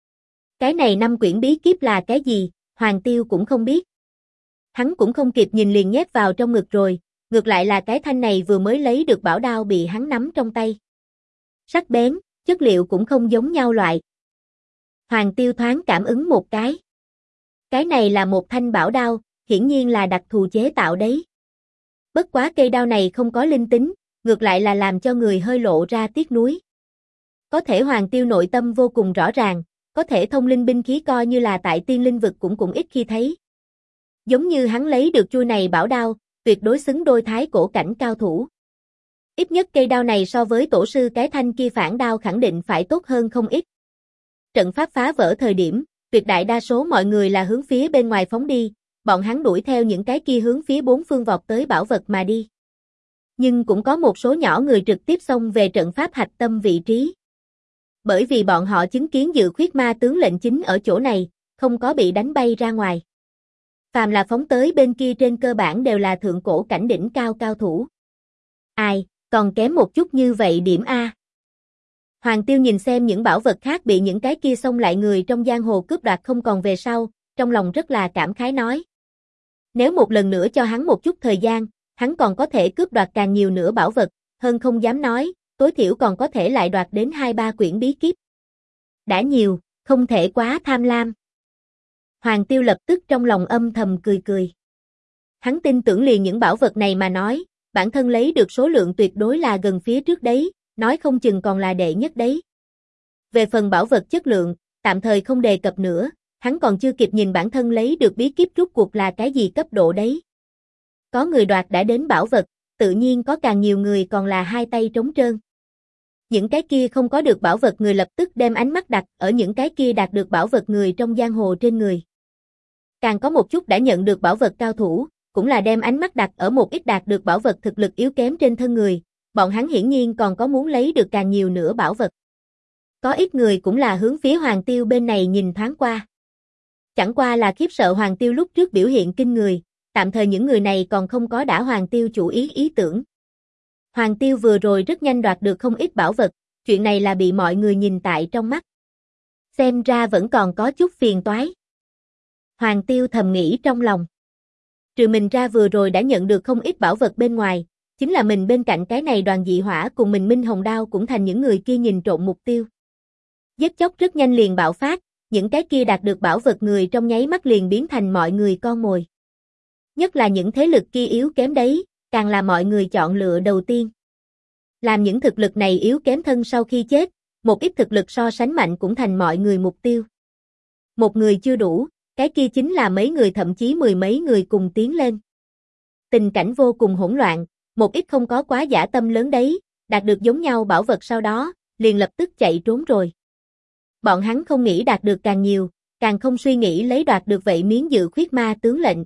Cái này 5 quyển bí kíp là cái gì, Hoàng Tiêu cũng không biết. Hắn cũng không kịp nhìn liền nhét vào trong ngực rồi, ngược lại là cái thanh này vừa mới lấy được bảo đao bị hắn nắm trong tay. Sắc bén, chất liệu cũng không giống nhau loại. Hoàng Tiêu thoáng cảm ứng một cái. Cái này là một thanh bảo đao, hiển nhiên là đặc thù chế tạo đấy. Bất quá cây đao này không có linh tính, ngược lại là làm cho người hơi lộ ra tiếc nuối. Có thể Hoàng Tiêu nội tâm vô cùng rõ ràng, có thể thông linh binh khí coi như là tại tiên linh vực cũng ít khi thấy. Giống như hắn lấy được chuôi này bảo đao, tuyệt đối xứng đôi thái cổ cảnh cao thủ. Ít nhất cây đao này so với tổ sư cái thanh kia phản đao khẳng định phải tốt hơn không ít. Trận pháp phá vỡ thời điểm, tuyệt đại đa số mọi người là hướng phía bên ngoài phóng đi, bọn hắn đuổi theo những cái kia hướng phía bốn phương vọt tới bảo vật mà đi. Nhưng cũng có một số nhỏ người trực tiếp xông về trận pháp hạch tâm vị trí. Bởi vì bọn họ chứng kiến Dự Khuyết Ma tướng lệnh chính ở chỗ này, không có bị đánh bay ra ngoài. Phàm là phóng tới bên kia trên cơ bản đều là thượng cổ cảnh đỉnh cao cao thủ. Ai, còn kém một chút như vậy điểm A. Hoàng Tiêu nhìn xem những bảo vật khác bị những cái kia xông lại người trong giang hồ cướp đoạt không còn về sau, trong lòng rất là cảm khái nói. Nếu một lần nữa cho hắn một chút thời gian, hắn còn có thể cướp đoạt càng nhiều nữa bảo vật, hơn không dám nói, tối thiểu còn có thể lại đoạt đến 2-3 quyển bí kíp. Đã nhiều, không thể quá tham lam. Hoàng Tiêu lập tức trong lòng âm thầm cười cười. Hắn tin tưởng liền những bảo vật này mà nói, bản thân lấy được số lượng tuyệt đối là gần phía trước đấy, nói không chừng còn là đệ nhất đấy. Về phần bảo vật chất lượng, tạm thời không đề cập nữa, hắn còn chưa kịp nhìn bản thân lấy được bí kíp rút cuộc là cái gì cấp độ đấy. Có người đoạt đã đến bảo vật, tự nhiên có càng nhiều người còn là hai tay trống trơn. Những cái kia không có được bảo vật người lập tức đem ánh mắt đặt ở những cái kia đạt được bảo vật người trong giang hồ trên người. Càng có một chút đã nhận được bảo vật cao thủ, cũng là đem ánh mắt đặt ở một ít đạt được bảo vật thực lực yếu kém trên thân người, bọn hắn hiển nhiên còn có muốn lấy được càng nhiều nữa bảo vật. Có ít người cũng là hướng phía Hoàng Tiêu bên này nhìn thoáng qua. Chẳng qua là khiếp sợ Hoàng Tiêu lúc trước biểu hiện kinh người, tạm thời những người này còn không có đã Hoàng Tiêu chủ ý tưởng. Hoàng Tiêu vừa rồi rất nhanh đoạt được không ít bảo vật, chuyện này là bị mọi người nhìn tại trong mắt. Xem ra vẫn còn có chút phiền toái. Hoàng Tiêu thầm nghĩ trong lòng. Trừ mình ra vừa rồi đã nhận được không ít bảo vật bên ngoài, chính là mình bên cạnh cái này Đoàn Dị Hỏa cùng mình Minh Hồng Đao cũng thành những người kia nhìn trộm mục tiêu. Giết chóc rất nhanh liền bạo phát, những cái kia đạt được bảo vật người trong nháy mắt liền biến thành mọi người con mồi. Nhất là những thế lực kia yếu kém đấy, càng là mọi người chọn lựa đầu tiên. Làm những thực lực này yếu kém thân sau khi chết, một ít thực lực so sánh mạnh cũng thành mọi người mục tiêu. Một người chưa đủ, cái kia chính là mấy người thậm chí mười mấy người cùng tiến lên. Tình cảnh vô cùng hỗn loạn, một ít không có quá dã tâm lớn đấy, đạt được giống nhau bảo vật sau đó, liền lập tức chạy trốn rồi. Bọn hắn không nghĩ đạt được càng nhiều, càng không suy nghĩ lấy đoạt được vậy miếng Dự Khuyết Ma tướng lệnh.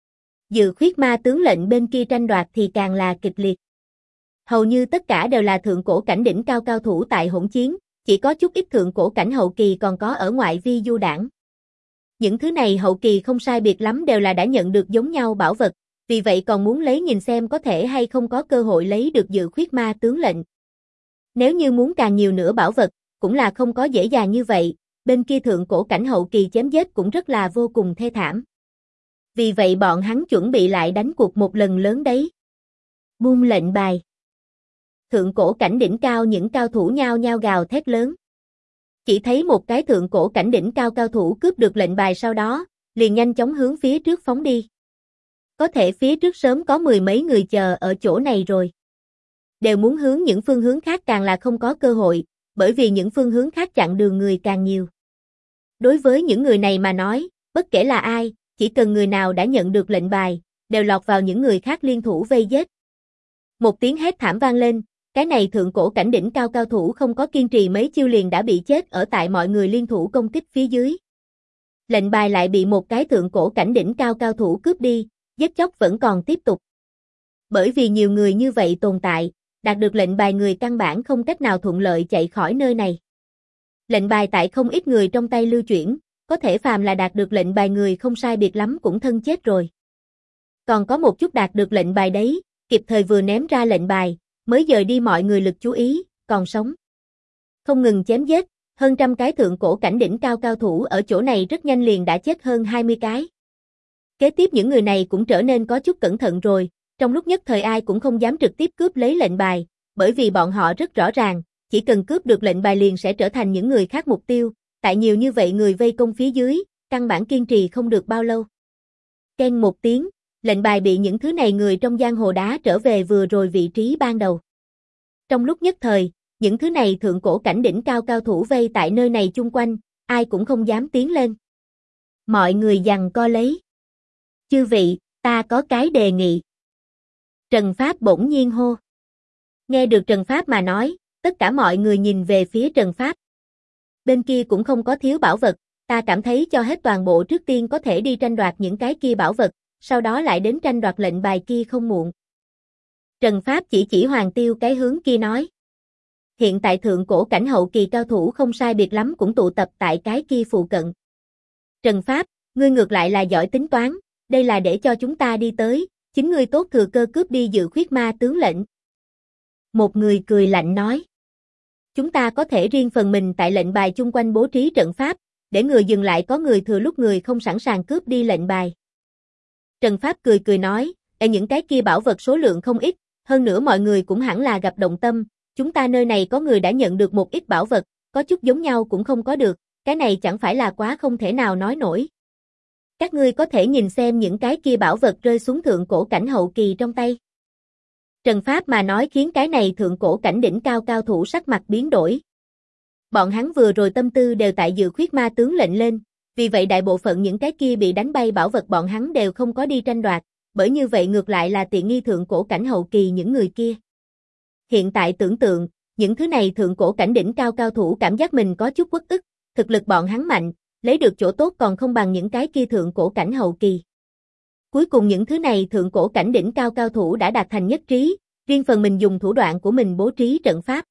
Dự Khuyết Ma tướng lệnh bên kia tranh đoạt thì càng là kịch liệt. Hầu như tất cả đều là thượng cổ cảnh đỉnh cao cao thủ tại hỗn chiến, chỉ có chút ít thượng cổ cảnh hậu kỳ còn có ở ngoại vi du đảng. Những thứ này hậu kỳ không sai biệt lắm đều là đã nhận được giống nhau bảo vật, vì vậy còn muốn lấy nhìn xem có thể hay không có cơ hội lấy được Dự Khuyết Ma tướng lệnh. Nếu như muốn càng nhiều nữa bảo vật, cũng là không có dễ dàng như vậy, bên kia thượng cổ cảnh hậu kỳ chém giết cũng rất là vô cùng thê thảm. Vì vậy bọn hắn chuẩn bị lại đánh cuộc một lần lớn đấy. Buông lệnh bài. Thượng cổ cảnh đỉnh cao những cao thủ nhao nhao gào thét lớn. Chỉ thấy một cái thượng cổ cảnh đỉnh cao cao thủ cướp được lệnh bài sau đó, liền nhanh chóng hướng phía trước phóng đi. Có thể phía trước sớm có mười mấy người chờ ở chỗ này rồi. Đều muốn hướng những phương hướng khác càng là không có cơ hội, bởi vì những phương hướng khác chặn đường người càng nhiều. Đối với những người này mà nói, bất kể là ai, chỉ cần người nào đã nhận được lệnh bài, đều lọt vào những người khác liên thủ vây giết. Một tiếng hét thảm vang lên, cái này thượng cổ cảnh đỉnh cao cao thủ không có kiên trì mấy chiêu liền đã bị chết ở tại mọi người liên thủ công kích phía dưới. Lệnh bài lại bị một cái thượng cổ cảnh đỉnh cao cao thủ cướp đi, giết chóc vẫn còn tiếp tục. Bởi vì nhiều người như vậy tồn tại, đạt được lệnh bài người căn bản không cách nào thuận lợi chạy khỏi nơi này. Lệnh bài tại không ít người trong tay lưu chuyển, có thể phàm là đạt được lệnh bài người không sai biệt lắm cũng thân chết rồi. Còn có một chút đạt được lệnh bài đấy, kịp thời vừa ném ra lệnh bài, mới dời đi mọi người lực chú ý, còn sống. Không ngừng chém giết, hơn trăm cái thượng cổ cảnh đỉnh cao cao thủ ở chỗ này rất nhanh liền đã chết hơn 20 cái. Kế tiếp những người này cũng trở nên có chút cẩn thận rồi, trong lúc nhất thời ai cũng không dám trực tiếp cướp lấy lệnh bài, bởi vì bọn họ rất rõ ràng, chỉ cần cướp được lệnh bài liền sẽ trở thành những người khác mục tiêu, tại nhiều như vậy người vây công phía dưới, căn bản kiên trì không được bao lâu. Keng một tiếng, lệnh bài bị những thứ này người trong giang hồ đá trở về vừa rồi vị trí ban đầu. Trong lúc nhất thời, những thứ này thượng cổ cảnh đỉnh cao cao thủ vây tại nơi này chung quanh, ai cũng không dám tiến lên. Mọi người giằng co lấy. Chư vị, ta có cái đề nghị. Trần Pháp bỗng nhiên hô. Nghe được Trần Pháp mà nói, tất cả mọi người nhìn về phía Trần Pháp. Bên kia cũng không có thiếu bảo vật, ta cảm thấy cho hết toàn bộ trước tiên có thể đi tranh đoạt những cái kia bảo vật, sau đó lại đến tranh đoạt lệnh bài kia không muộn. Trần Pháp chỉ Hoàng Tiêu cái hướng kia nói. Hiện tại thượng cổ cảnh hậu kỳ cao thủ không sai biệt lắm cũng tụ tập tại cái kia phụ cận. Trần Pháp, ngươi ngược lại là giỏi tính toán, đây là để cho chúng ta đi tới, chính ngươi tốt thừa cơ cướp đi Dự Khuyết Ma tướng lệnh. Một người cười lạnh nói. Chúng ta có thể riêng phần mình tại lệnh bài chung quanh bố trí trận pháp, để người dừng lại có người thừa lúc người không sẵn sàng cướp đi lệnh bài. Trần Pháp cười nói, những cái kia bảo vật số lượng không ít, hơn nữa mọi người cũng hẳn là gặp động tâm, chúng ta nơi này có người đã nhận được một ít bảo vật, có chút giống nhau cũng không có được, cái này chẳng phải là quá không thể nào nói nổi. Các ngươi có thể nhìn xem những cái kia bảo vật rơi xuống thượng cổ cảnh hậu kỳ trong tay. Trần Pháp mà nói khiến cái này thượng cổ cảnh đỉnh cao cao thủ sắc mặt biến đổi. Bọn hắn vừa rồi tâm tư đều tại Dự Khuyết Ma tướng lệnh lên, vì vậy đại bộ phận những cái kia bị đánh bay bảo vật bọn hắn đều không có đi tranh đoạt, bởi như vậy ngược lại là tiện nghi thượng cổ cảnh hậu kỳ những người kia. Hiện tại tưởng tượng, những thứ này thượng cổ cảnh đỉnh cao cao thủ cảm giác mình có chút uất ức, thực lực bọn hắn mạnh, lấy được chỗ tốt còn không bằng những cái kia thượng cổ cảnh hậu kỳ. Cuối cùng những thứ này thượng cổ cảnh đỉnh cao cao thủ đã đạt thành nhất trí, riêng phần mình dùng thủ đoạn của mình bố trí trận pháp.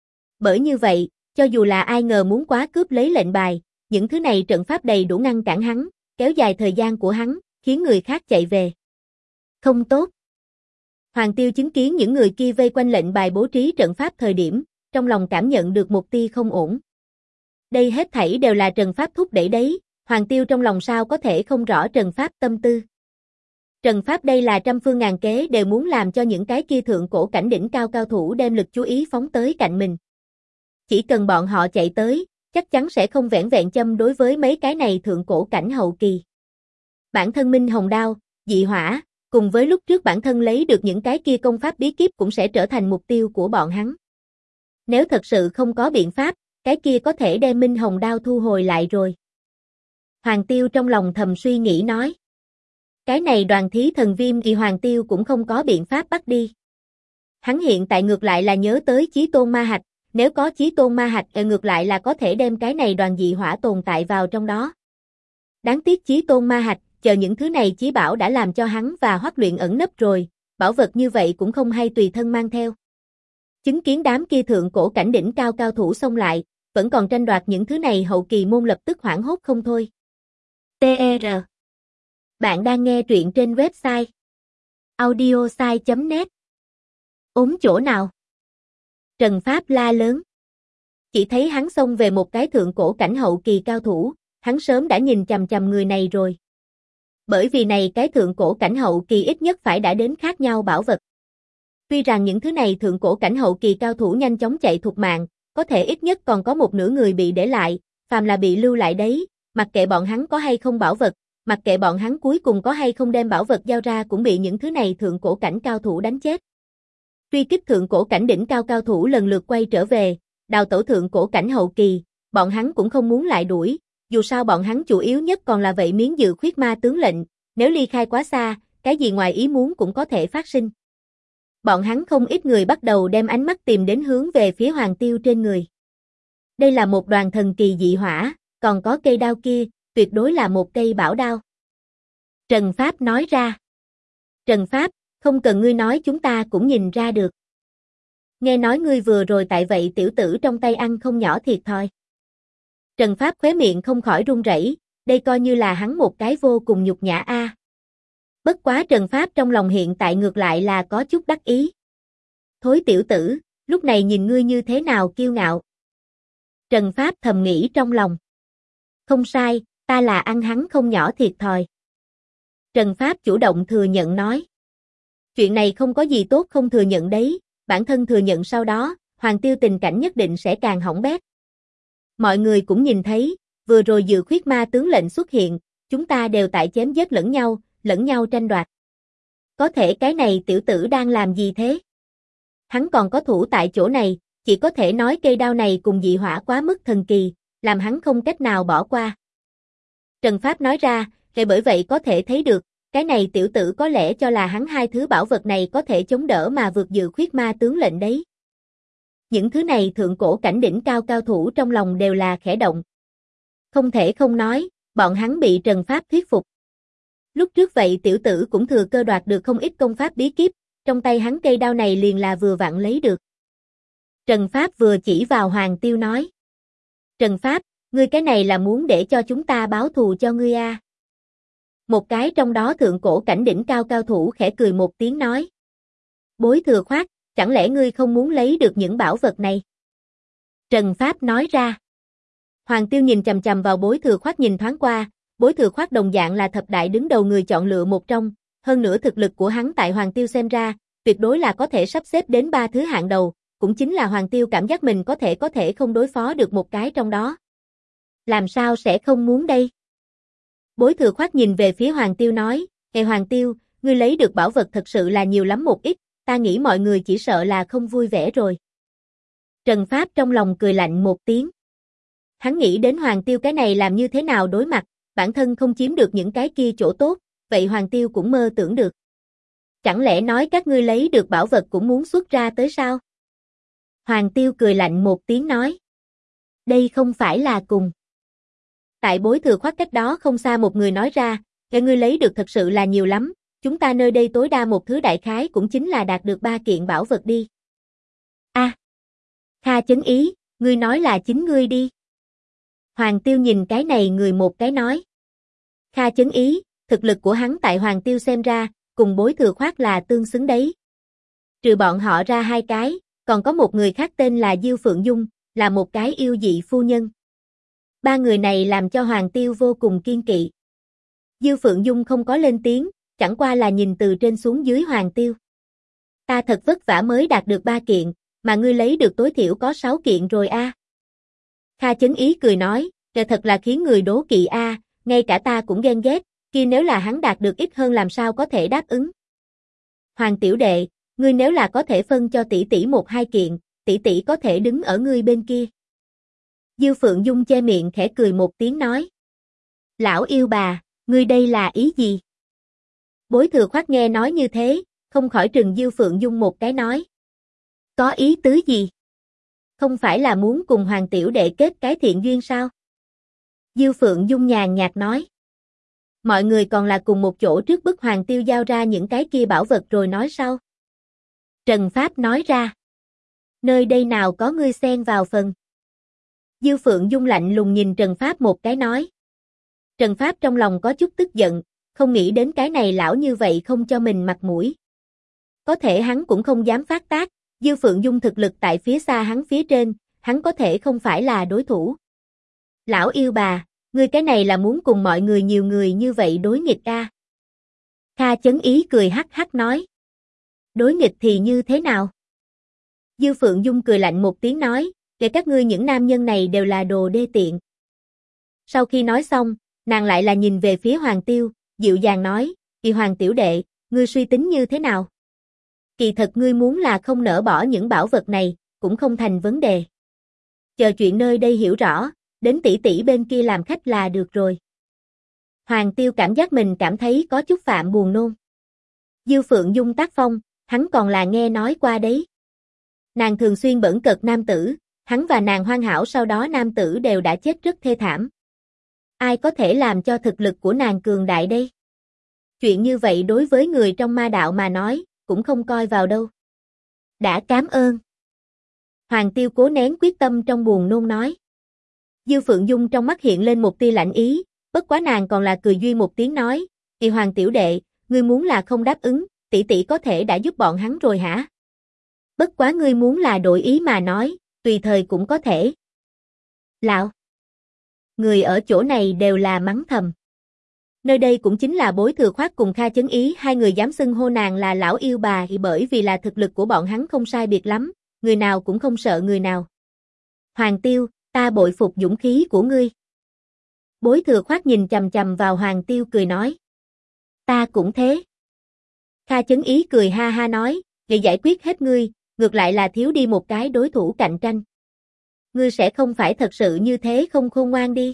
Bởi như vậy, cho dù là ai ngờ muốn quá cướp lấy lệnh bài, những thứ này trận pháp đầy đủ ngăn cản hắn, kéo dài thời gian của hắn, khiến người khác chạy về. Không tốt. Hoàng Tiêu chứng kiến những người kia vây quanh lệnh bài bố trí trận pháp thời điểm, trong lòng cảm nhận được một tia không ổn. Đây hết thảy đều là Trần Pháp thúc đẩy đấy, Hoàng Tiêu trong lòng sao có thể không rõ Trần Pháp tâm tư. Trần Pháp đây là trăm phương ngàn kế đều muốn làm cho những cái kia thượng cổ cảnh đỉnh cao cao thủ đem lực chú ý phóng tới cạnh mình. Chỉ cần bọn họ chạy tới, chắc chắn sẽ không vẻn vẹn châm đối với mấy cái này thượng cổ cảnh hậu kỳ. Bản thân Minh Hồng Đao, dị hỏa, cùng với lúc trước bản thân lấy được những cái kia công pháp bí kíp cũng sẽ trở thành mục tiêu của bọn hắn. Nếu thật sự không có biện pháp, cái kia có thể đem Minh Hồng Đao thu hồi lại rồi. Hoàng Tiêu trong lòng thầm suy nghĩ nói. Cái này Đoàn Thí Thần Viêm thì Hoàng Tiêu cũng không có biện pháp bắt đi. Hắn hiện tại ngược lại là nhớ tới Chí Tôn Ma Hạch, nếu có Chí Tôn Ma Hạch ngược lại là có thể đem cái này đoàn dị hỏa tồn tại vào trong đó. Đáng tiếc Chí Tôn Ma Hạch, chờ những thứ này chí bảo đã làm cho hắn và Hoắc Luyện ẩn nấp rồi, bảo vật như vậy cũng không hay tùy thân mang theo. Chứng kiến đám kia thượng cổ cảnh đỉnh cao cao thủ xông lại, vẫn còn tranh đoạt những thứ này hậu kỳ môn lập tức hoảng hốt không thôi. TR. Bạn đang nghe truyện trên website audiosai.net. Ốm chỗ nào? Trần Pháp la lớn. Chỉ thấy hắn xông về một cái thượng cổ cảnh hậu kỳ cao thủ, hắn sớm đã nhìn chằm chằm người này rồi. Bởi vì này cái thượng cổ cảnh hậu kỳ ít nhất phải đã đến khác nhau bảo vật. Tuy rằng những thứ này thượng cổ cảnh hậu kỳ cao thủ nhanh chóng chạy thục mạng, có thể ít nhất còn có một nửa người bị để lại, phàm là bị lưu lại đấy, mặc kệ bọn hắn có hay không bảo vật, mặc kệ bọn hắn cuối cùng có hay không đem bảo vật giao ra cũng bị những thứ này thượng cổ cảnh cao thủ đánh chết. Truy kích thượng cổ cảnh đỉnh cao cao thủ lần lượt quay trở về, đào tẩu thượng cổ cảnh hậu kỳ, bọn hắn cũng không muốn lại đuổi, dù sao bọn hắn chủ yếu nhất còn là vậy miếng Dự Khuyết Ma tướng lệnh, nếu ly khai quá xa, cái gì ngoài ý muốn cũng có thể phát sinh. Bọn hắn không ít người bắt đầu đem ánh mắt tìm đến hướng về phía Hoàng Tiêu trên người. Đây là một đoàn thần kỳ dị hỏa, còn có cây đao kia, tuyệt đối là một cây bảo đao. Trần Pháp nói ra. Trần Pháp, không cần ngươi nói chúng ta cũng nhìn ra được. Nghe nói ngươi vừa rồi tại vậy tiểu tử trong tay ăn không nhỏ thiệt thòi. Trần Pháp khóe miệng không khỏi run rẩy, đây coi như là hắn một cái vô cùng nhục nhã a. Bất quá Trần Pháp trong lòng hiện tại ngược lại là có chút đắc ý. Thối tiểu tử, Lúc này nhìn ngươi như thế nào kiêu ngạo. Trần Pháp thầm nghĩ trong lòng. Không sai, ta là ăn hắn không nhỏ thiệt thòi. Trần Pháp chủ động thừa nhận nói. Chuyện này không có gì tốt không thừa nhận đấy, bản thân thừa nhận sau đó, Hoàng Tiêu tình cảnh nhất định sẽ càng hỏng bét. Mọi người cũng nhìn thấy, vừa rồi Dự Khuyết Ma tướng lệnh xuất hiện, chúng ta đều tại chém giết lẫn nhau tranh đoạt. Có thể cái này tiểu tử đang làm gì thế? Hắn còn có thủ tại chỗ này, chỉ có thể nói cây đao này cùng dị hỏa quá mức thần kỳ, làm hắn không cách nào bỏ qua. Trần Pháp nói ra, thì bởi vậy có thể thấy được, cái này tiểu tử có lẽ cho là hắn hai thứ bảo vật này có thể chống đỡ mà vượt Dự Khuyết Ma tướng lệnh đấy. Những thứ này thượng cổ cảnh đỉnh cao cao thủ trong lòng đều là khẽ động. Không thể không nói, bọn hắn bị Trần Pháp thuyết phục. Lúc trước vậy tiểu tử cũng thừa cơ đoạt được không ít công pháp bí kíp, trong tay hắn cây đao này liền là vừa vặn lấy được. Trần Pháp vừa chỉ vào Hoàng Tiêu nói. Trần Pháp, ngươi cái này là muốn để cho chúng ta báo thù cho ngươi à? Một cái trong đó thượng cổ cảnh đỉnh cao cao thủ khẽ cười một tiếng nói. Bối Thừa Khoát, chẳng lẽ ngươi không muốn lấy được những bảo vật này? Trần Pháp nói ra. Hoàng Tiêu nhìn chằm chằm vào Bối Thừa Khoát nhìn thoáng qua, Bối Thừa Khoát đồng dạng là thập đại đứng đầu người chọn lựa một trong, hơn nữa thực lực của hắn tại Hoàng Tiêu xem ra, tuyệt đối là có thể sắp xếp đến 3 thứ hạng đầu, cũng chính là Hoàng Tiêu cảm giác mình có thể không đối phó được một cái trong đó. Làm sao sẽ không muốn đây? Bối Thừa Khoát nhìn về phía Hoàng Tiêu nói, Hoàng Tiêu, ngươi lấy được bảo vật thật sự là nhiều lắm một ít, ta nghĩ mọi người chỉ sợ là không vui vẻ rồi. Trần Pháp trong lòng cười lạnh một tiếng. Hắn nghĩ đến Hoàng Tiêu cái này làm như thế nào đối mặt, bản thân không chiếm được những cái kia chỗ tốt, vậy Hoàng Tiêu cũng mơ tưởng được. Chẳng lẽ nói các ngươi lấy được bảo vật cũng muốn xuất ra tới sao? Hoàng Tiêu cười lạnh một tiếng nói. Đây không phải là cùng. Tại Bối Thừa Khoát cách đó không xa một người nói ra, cái ngươi lấy được thật sự là nhiều lắm, chúng ta nơi đây tối đa một thứ đại khái cũng chính là đạt được 3 kiện bảo vật đi. A, Kha Chấn Ý, ngươi nói là chính ngươi đi. Hoàng Tiêu nhìn cái này người một cái nói. Kha Chấn Ý, thực lực của hắn tại Hoàng Tiêu xem ra, cùng Bối Thừa Khoát là tương xứng đấy. Trừ bọn họ ra 2 cái, còn có một người khác tên là Diêu Phượng Dung, là một cái yêu dị phu nhân. 3 người này làm cho Hoàng Tiêu vô cùng kiên kỵ. Diêu Phượng Dung không có lên tiếng, chẳng qua là nhìn từ trên xuống dưới Hoàng Tiêu. Ta thật vất vả mới đạt được 3 kiện, mà ngươi lấy được tối thiểu có 6 kiện rồi a. Kha Chấn Ý cười nói, thật là khiến người đố kỵ a, ngay cả ta cũng ghen ghét, kia nếu là hắn đạt được ít hơn làm sao có thể đáp ứng. Hoàng tiểu đệ, ngươi nếu là có thể phân cho tỷ tỷ 1-2 kiện, tỷ tỷ có thể đứng ở ngươi bên kia. Diêu Phượng Dung che miệng khẽ cười một tiếng nói. Lão yêu bà, ngươi đây là ý gì? Bối Thừa Khoát nghe nói như thế, không khỏi trừng Diêu Phượng Dung một cái nói. Có ý tứ gì? Không phải là muốn cùng Hoàng tiểu đệ kết cái thiện duyên sao? Diêu Phượng Dung nhàn nhạt nói. Mọi người còn là cùng một chỗ trước bức Hoàng Tiêu giao ra những cái kia bảo vật rồi nói sau. Trần Pháp nói ra. Nơi đây nào có ngươi xen vào phần. Diêu Phượng Dung lạnh lùng nhìn Trần Pháp một cái nói. Trần Pháp trong lòng có chút tức giận, không nghĩ đến cái này lão như vậy không cho mình mặt mũi. Có thể hắn cũng không dám phát tác, Diêu Phượng Dung thực lực tại phía xa hắn phía trên, hắn có thể không phải là đối thủ. Lão yêu bà, ngươi cái này là muốn cùng mọi người nhiều người như vậy đối nghịch a? Kha Chấn Ý cười hắc hắc nói. Đối nghịch thì như thế nào? Diêu Phượng Dung cười lạnh một tiếng nói, để các ngươi những nam nhân này đều là đồ đê tiện. Sau khi nói xong, nàng lại là nhìn về phía Hoàng Tiêu, dịu dàng nói, kỳ Hoàng tiểu đệ, ngươi suy tính như thế nào? Kỳ thật ngươi muốn là không nỡ bỏ những bảo vật này, cũng không thành vấn đề. Chờ chuyện nơi đây hiểu rõ, đến tỷ tỷ bên kia làm khách là được rồi. Hoàng Tiêu cảm giác mình cảm thấy có chút phạm buồn nôn. Diêu Phượng Dung tác phong, hắn còn là nghe nói qua đấy. Nàng thường xuyên bỡn cợt nam tử, hắn và nàng hoàn hảo sau đó nam tử đều đã chết rất thê thảm. Ai có thể làm cho thực lực của nàng cường đại đây? Chuyện như vậy đối với người trong ma đạo mà nói, cũng không coi vào đâu. Đã cảm ơn. Hoàng Tiêu cố nén quyết tâm trong buồn nôn nói. Diêu Phượng Dung trong mắt hiện lên một tia lạnh ý, bất quá nàng còn là cười duy một tiếng nói, kỳ Hoàng tiểu đệ, ngươi muốn là không đáp ứng, tỷ tỷ có thể đã giúp bọn hắn rồi hả? Bất quá ngươi muốn là đổi ý mà nói, tùy thời cũng có thể. Lão. Người ở chỗ này đều là mắng thầm. Nơi đây cũng chính là Bối Thừa Khoát cùng Kha Chấn Ý hai người dám xưng hô nàng là lão yêu bà thì bởi vì là thực lực của bọn hắn không sai biệt lắm, người nào cũng không sợ người nào. Hoàng Tiêu, ta bội phục dũng khí của ngươi. Bối Thừa Khoát nhìn chằm chằm vào Hoàng Tiêu cười nói. Ta cũng thế. Kha Chấn Ý cười ha ha nói, để giải quyết hết ngươi, ngược lại là thiếu đi một cái đối thủ cạnh tranh. Ngươi sẽ không phải thật sự như thế không khôn ngoan đi.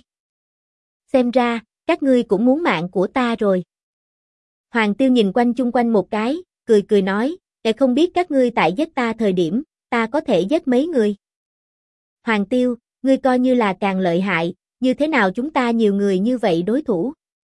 Xem ra, các ngươi cũng muốn mạng của ta rồi. Hoàng Tiêu nhìn quanh chung quanh một cái, cười cười nói, để không biết các ngươi tại giết ta thời điểm, ta có thể giết mấy người. Hoàng Tiêu, ngươi coi như là càng lợi hại, như thế nào chúng ta nhiều người như vậy đối thủ?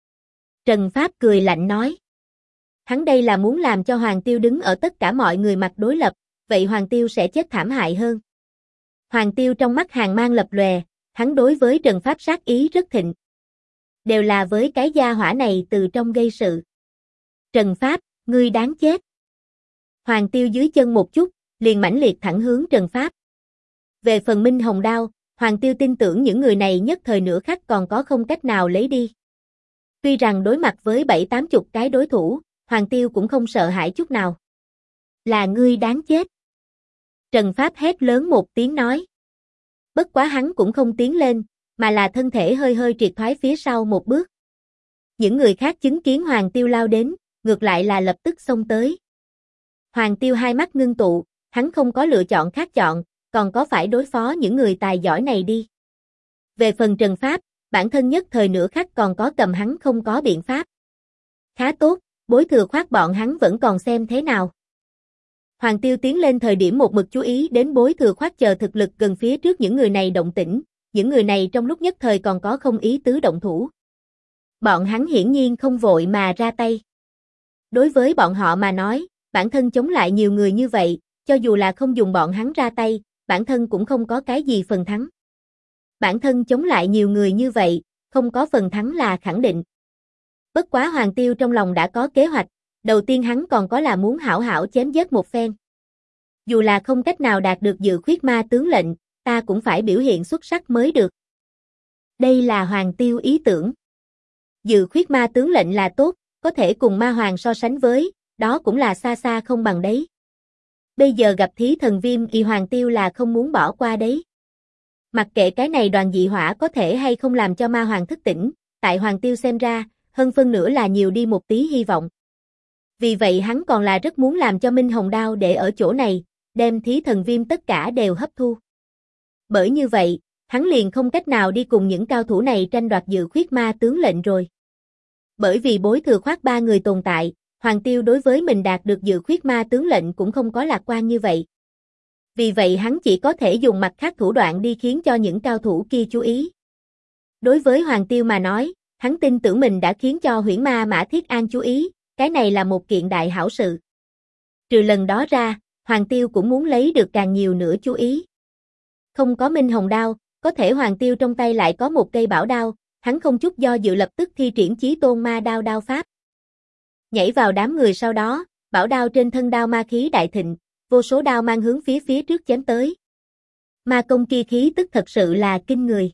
Trần Pháp cười lạnh nói. Hắn đây là muốn làm cho Hoàng Tiêu đứng ở tất cả mọi người mặt đối lập, vậy Hoàng Tiêu sẽ chết thảm hại hơn. Hoàng Tiêu trong mắt hàn mang lập lòe, hắn đối với Trần Pháp sát ý rất thịnh. Đều là với cái gia hỏa này từ trong gây sự. Trần Pháp, ngươi đáng chết. Hoàng Tiêu dưới chân một chút, liền mãnh liệt thẳng hướng Trần Pháp. Về phần Minh Hồng Đao, Hoàng Tiêu tin tưởng những người này nhất thời nửa khắc còn có không cách nào lấy đi. Tuy rằng đối mặt với 7-80 cái đối thủ, Hoàng Tiêu cũng không sợ hãi chút nào. Là ngươi đáng chết. Trần Pháp hét lớn một tiếng nói. Bất quá hắn cũng không tiến lên, mà là thân thể hơi hơi triệt thoái phía sau một bước. Những người khác chứng kiến Hoàng Tiêu lao đến, ngược lại là lập tức xông tới. Hoàng Tiêu hai mắt ngưng tụ, hắn không có lựa chọn khác chọn, còn có phải đối phó những người tài giỏi này đi. Về phần Trần Pháp, bản thân nhất thời nửa khắc còn có cầm hắn không có biện pháp. Khá tốt, Bối Thừa Khoát bọn hắn vẫn còn xem thế nào. Hoàng Tiêu tiến lên thời điểm một mực chú ý đến Bối Thừa Khoát chờ thực lực gần phía trước những người này động tĩnh, những người này trong lúc nhất thời còn có không ý tứ động thủ. Bọn hắn hiển nhiên không vội mà ra tay. Đối với bọn họ mà nói, bản thân chống lại nhiều người như vậy, cho dù là không dùng bọn hắn ra tay, bản thân cũng không có cái gì phần thắng. Bản thân chống lại nhiều người như vậy, không có phần thắng là khẳng định. Bất quá Hoàng Tiêu trong lòng đã có kế hoạch, đầu tiên hắn còn có là muốn hảo hảo chém giết một phen. Dù là không cách nào đạt được Dự Khuyết Ma tướng lệnh, ta cũng phải biểu hiện xuất sắc mới được. Đây là Hoàng Tiêu ý tưởng. Dự Khuyết Ma tướng lệnh là tốt, có thể cùng Ma Hoàng so sánh với, đó cũng là xa xa không bằng đấy. Bây giờ gặp Thí Thần Viêm y Hoàng Tiêu là không muốn bỏ qua đấy. Mặc kệ cái này đoàn dị hỏa có thể hay không làm cho Ma Hoàng thức tỉnh, tại Hoàng Tiêu xem ra, hơn phân nửa là nhiều đi một tí hy vọng. Vì vậy hắn còn là rất muốn làm cho Minh Hồng Đao để ở chỗ này, đem Thí Thần Viêm tất cả đều hấp thu. Bởi như vậy, hắn liền không cách nào đi cùng những cao thủ này tranh đoạt Dự Khuyết Ma tướng lệnh rồi. Bởi vì Bối Thừa Khoát ba người tồn tại, Hoàng Tiêu đối với mình đạt được Dự Khuyết Ma tướng lệnh cũng không có lạc quan như vậy. Vì vậy hắn chỉ có thể dùng mặt khác thủ đoạn đi khiến cho những cao thủ kia chú ý. Đối với Hoàng Tiêu mà nói, hắn tin tưởng mình đã khiến cho Huyễn Ma Mã Thiết An chú ý, cái này là một kiện đại hảo sự. Trừ lần đó ra, Hoàng Tiêu cũng muốn lấy được càng nhiều nữa chú ý. Không có Minh Hồng Đao, có thể Hoàng Tiêu trong tay lại có một cây bảo đao, hắn không chút do dự lập tức thi triển Chí Tôn Ma Đao đao pháp. Nhảy vào đám người sau đó, bảo đao trên thân đao ma khí đại thịnh, vô số đao mang hướng phía trước chém tới. Ma công kia khí tức thật sự là kinh người.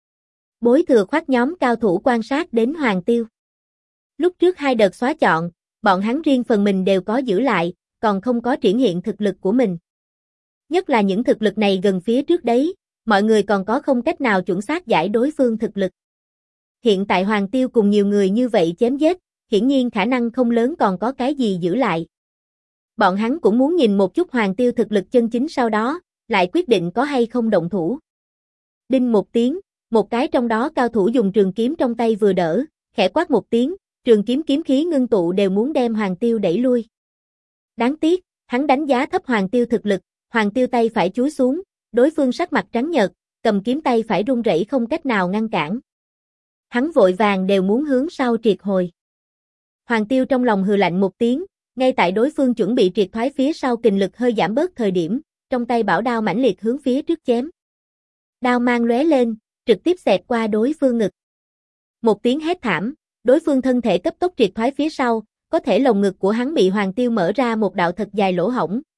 Bối Thừa Khoát nhóm cao thủ quan sát đến Hoàng Tiêu. Lúc trước hai đợt xóa chọn, bọn hắn riêng phần mình đều có giữ lại, còn không có triển hiện thực lực của mình. Nhất là những thực lực này gần phía trước đấy, mọi người còn có không cách nào chuẩn xác giải đối phương thực lực. Hiện tại Hoàng Tiêu cùng nhiều người như vậy chém giết, hiển nhiên khả năng không lớn còn có cái gì giữ lại. Bọn hắn cũng muốn nhìn một chút Hoàng Tiêu thực lực chân chính sau đó, lại quyết định có hay không động thủ. Đinh một tiếng, một cái trong đó cao thủ dùng trường kiếm trong tay vừa đỡ, khẽ quát một tiếng, trường kiếm kiếm khí ngưng tụ đều muốn đem Hoàng Tiêu đẩy lui. Đáng tiếc, hắn đánh giá thấp Hoàng Tiêu thực lực, Hoàng Tiêu tay phải chúi xuống, đối phương sắc mặt trắng nhợt, cầm kiếm tay phải run rẩy không cách nào ngăn cản. Hắn vội vàng đều muốn hướng sau triệt hồi. Hoàng Tiêu trong lòng hừ lạnh một tiếng, ngay tại đối phương chuẩn bị triệt thoái phía sau kình lực hơi giảm bớt thời điểm, trong tay bảo đao mãnh liệt hướng phía trước chém. Đao mang lóe lên, trực tiếp xẹt qua đối phương ngực. Một tiếng hét thảm, đối phương thân thể cấp tốc triệt thoái phía sau, có thể lồng ngực của hắn bị Hoàng Tiêu mở ra một đạo thật dài lỗ hổng,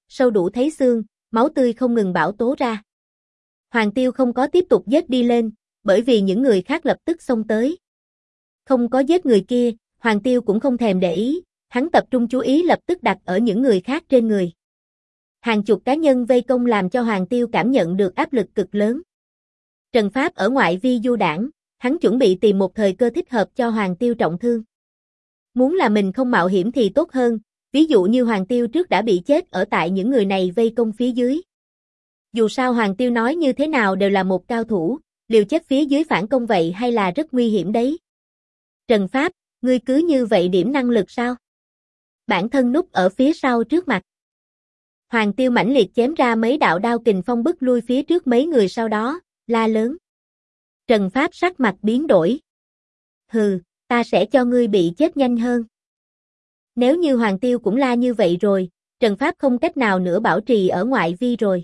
sâu đủ thấy xương, máu tươi không ngừng bão tố ra. Hoàng Tiêu không có tiếp tục giết đi lên, bởi vì những người khác lập tức xông tới. Không có giết người kia, Hoàng Tiêu cũng không thèm để ý, hắn tập trung chú ý lập tức đặt ở những người khác trên người. Hàng chục cá nhân vây công làm cho Hoàng Tiêu cảm nhận được áp lực cực lớn. Trần Pháp ở ngoại vi du đảng, hắn chuẩn bị tìm một thời cơ thích hợp cho Hoàng Tiêu trọng thương. Muốn là mình không mạo hiểm thì tốt hơn, ví dụ như Hoàng Tiêu trước đã bị chết ở tại những người này vây công phía dưới. Dù sao Hoàng Tiêu nói như thế nào đều là một cao thủ, liều chết phía dưới phản công vậy hay là rất nguy hiểm đấy. Trần Pháp, ngươi cứ như vậy điểm năng lực sao? Bản thân núp ở phía sau trước mặt. Hoàng Tiêu mãnh liệt chém ra mấy đạo đao kình phong bức lui phía trước mấy người sau đó, la lớn. Trần Pháp sắc mặt biến đổi. Hừ, ta sẽ cho ngươi bị chết nhanh hơn. Nếu như Hoàng Tiêu cũng la như vậy rồi, Trần Pháp không cách nào nữa bảo trì ở ngoại vi rồi.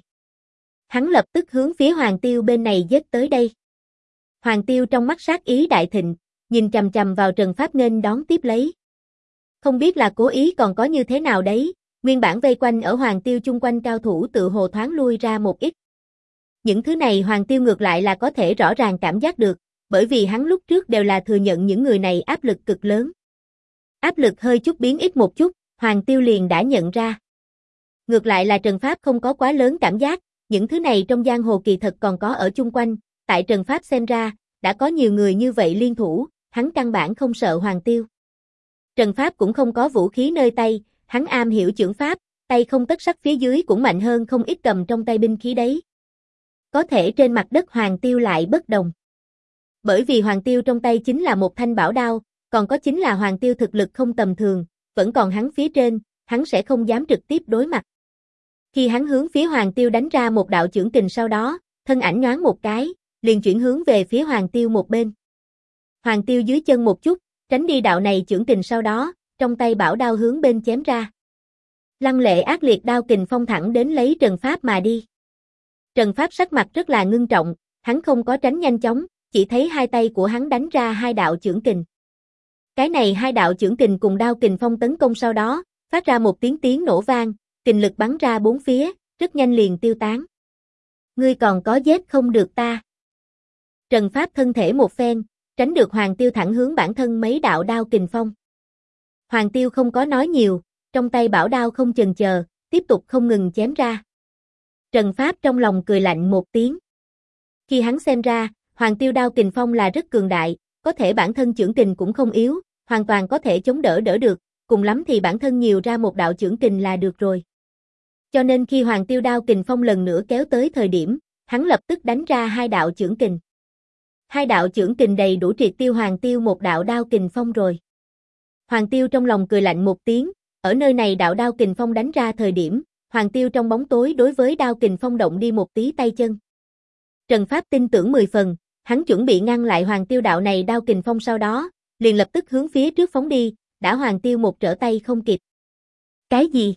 Hắn lập tức hướng phía Hoàng Tiêu bên này giết tới đây. Hoàng Tiêu trong mắt sát ý đại thịnh, nhìn chằm chằm vào Trần Pháp nên đón tiếp lấy. Không biết là cố ý còn có như thế nào đấy, nguyên bản vây quanh ở Hoàng Tiêu chung quanh cao thủ tự hồ thoáng lui ra một ít. Những thứ này Hoàng Tiêu ngược lại là có thể rõ ràng cảm giác được, bởi vì hắn lúc trước đều là thừa nhận những người này áp lực cực lớn. Áp lực hơi chút biến ít một chút, Hoàng Tiêu liền đã nhận ra. Ngược lại là Trần Pháp không có quá lớn cảm giác, những thứ này trong giang hồ kỳ thật còn có ở chung quanh, tại Trần Pháp xem ra, đã có nhiều người như vậy liên thủ, hắn căn bản không sợ Hoàng Tiêu. Trần Pháp cũng không có vũ khí nơi tay, hắn am hiểu chưởng pháp, tay không tất sắt phía dưới cũng mạnh hơn không ít cầm trong tay binh khí đấy. Có thể trên mặt đất Hoàng Tiêu lại bất đồng. Bởi vì Hoàng Tiêu trong tay chính là một thanh bảo đao, còn có chính là Hoàng Tiêu thực lực không tầm thường, vẫn còn hắn phía trên, hắn sẽ không dám trực tiếp đối mặt. Khi hắn hướng phía Hoàng Tiêu đánh ra một đạo chưởng kình sau đó, thân ảnh nhoáng một cái, liền chuyển hướng về phía Hoàng Tiêu một bên. Hoàng Tiêu dưới chân một chút, tránh đi đạo này chưởng kình sau đó, trong tay bảo đao hướng bên chém ra. Lăng lệ ác liệt đao kình phong thẳng đến lấy Trần Pháp mà đi. Trần Pháp sắc mặt rất là ngưng trọng, hắn không có tránh nhanh chóng, chỉ thấy hai tay của hắn đánh ra hai đạo chưởng kình. Cái này hai đạo chưởng kình cùng đao kình phong tấn công sau đó, phát ra một tiếng nổ vang, kình lực bắn ra bốn phía, rất nhanh liền tiêu tán. Ngươi còn có giết không được ta. Trần Pháp thân thể một phen, tránh được Hoàng Tiêu thẳng hướng bản thân mấy đạo đao kình phong. Hoàng Tiêu không có nói nhiều, trong tay bảo đao không chần chờ, tiếp tục không ngừng chém ra. Trần Pháp trong lòng cười lạnh một tiếng. Khi hắn xem ra, Hoàng Tiêu đao kình phong là rất cường đại, có thể bản thân chưởng kình cũng không yếu, hoàn toàn có thể chống đỡ được, cùng lắm thì bản thân nhiều ra một đạo chưởng kình là được rồi. Cho nên khi Hoàng Tiêu đao kình phong lần nữa kéo tới thời điểm, hắn lập tức đánh ra hai đạo chưởng kình. Hai đạo chưởng kình đầy đủ triệt tiêu Hoàng Tiêu một đạo đao kình phong rồi. Hoàng Tiêu trong lòng cười lạnh một tiếng, ở nơi này đạo đao kình phong đánh ra thời điểm, Hoàng Tiêu trong bóng tối đối với đao kình phong động đi một tí tay chân. Trần Pháp tin tưởng 10 phần, hắn chuẩn bị ngăn lại Hoàng Tiêu đạo này đao kình phong sau đó, liền lập tức hướng phía trước phóng đi, đã Hoàng Tiêu một trở tay không kịp. Cái gì?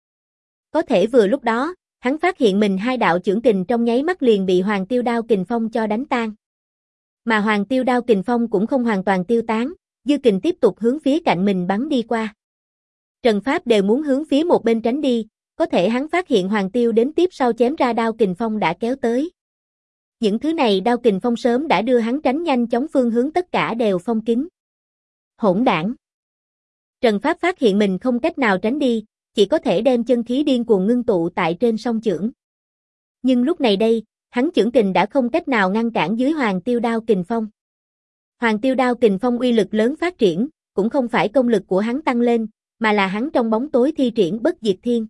Có thể vừa lúc đó, hắn phát hiện mình hai đạo chưởng kình trong nháy mắt liền bị Hoàng Tiêu đao kình phong cho đánh tan. Mà Hoàng Tiêu đao kình phong cũng không hoàn toàn tiêu tán, dư kình tiếp tục hướng phía cạnh mình bắn đi qua. Trần Pháp đều muốn hướng phía một bên tránh đi, có thể hắn phát hiện Hoàng Tiêu đến tiếp sau chém ra đao kình phong đã kéo tới. Những thứ này đao kình phong sớm đã đưa hắn tránh nhanh chóng phương hướng tất cả đều phong kín. Hỗn đảng. Trần Pháp phát hiện mình không cách nào tránh đi, chỉ có thể đem chân khí điên cuồng ngưng tụ tại trên song chưởng. Nhưng lúc này đây, hắn chưởng kình đã không cách nào ngăn cản dưới Hoàng Tiêu đao kình phong. Hoàng Tiêu đao kình phong uy lực lớn phát triển, cũng không phải công lực của hắn tăng lên, mà là hắn trong bóng tối thi triển bất diệt thiên.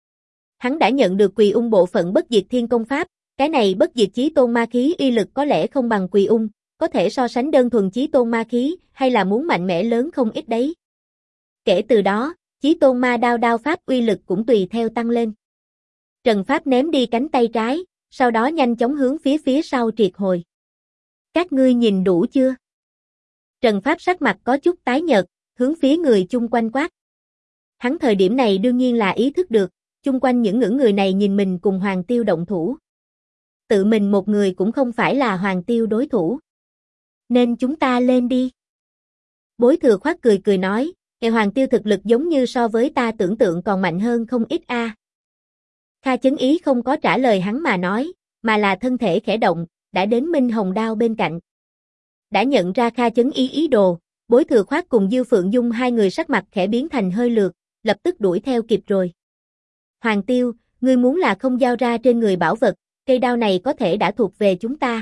Hắn đã nhận được Quỳ Ung bộ phận bất diệt thiên công pháp, cái này bất diệt chí tôn ma khí uy lực có lẽ không bằng Quỳ Ung, có thể so sánh đơn thuần chí tôn ma khí, hay là muốn mạnh mẽ lớn không ít đấy. Kể từ đó, chí tôn ma đao pháp uy lực cũng tùy theo tăng lên. Trần Pháp ném đi cánh tay trái, sau đó nhanh chóng hướng phía sau triệt hồi. Các ngươi nhìn đủ chưa? Trần Pháp sắc mặt có chút tái nhợt, hướng phía người chung quanh quát. Hắn thời điểm này đương nhiên là ý thức được, chung quanh những người này nhìn mình cùng Hoàng Tiêu động thủ. Tự mình một người cũng không phải là Hoàng Tiêu đối thủ. Nên chúng ta lên đi. Bối Thừa Khoát cười nói, Hoàng Tiêu thực lực giống như so với ta tưởng tượng còn mạnh hơn không ít a. Kha Chấn Ý không có trả lời hắn mà nói, mà là thân thể khẽ động, đã đến Minh Hồng Đao bên cạnh. Đã nhận ra Kha Chấn Ý ý đồ, Bối Thừa Khoát cùng Dư Phượng Dung hai người sắc mặt khẽ biến thành hơi lược, lập tức đuổi theo kịp rồi. Hoàng Tiêu, ngươi muốn là không giao ra trên người bảo vật, cây đao này có thể đã thuộc về chúng ta.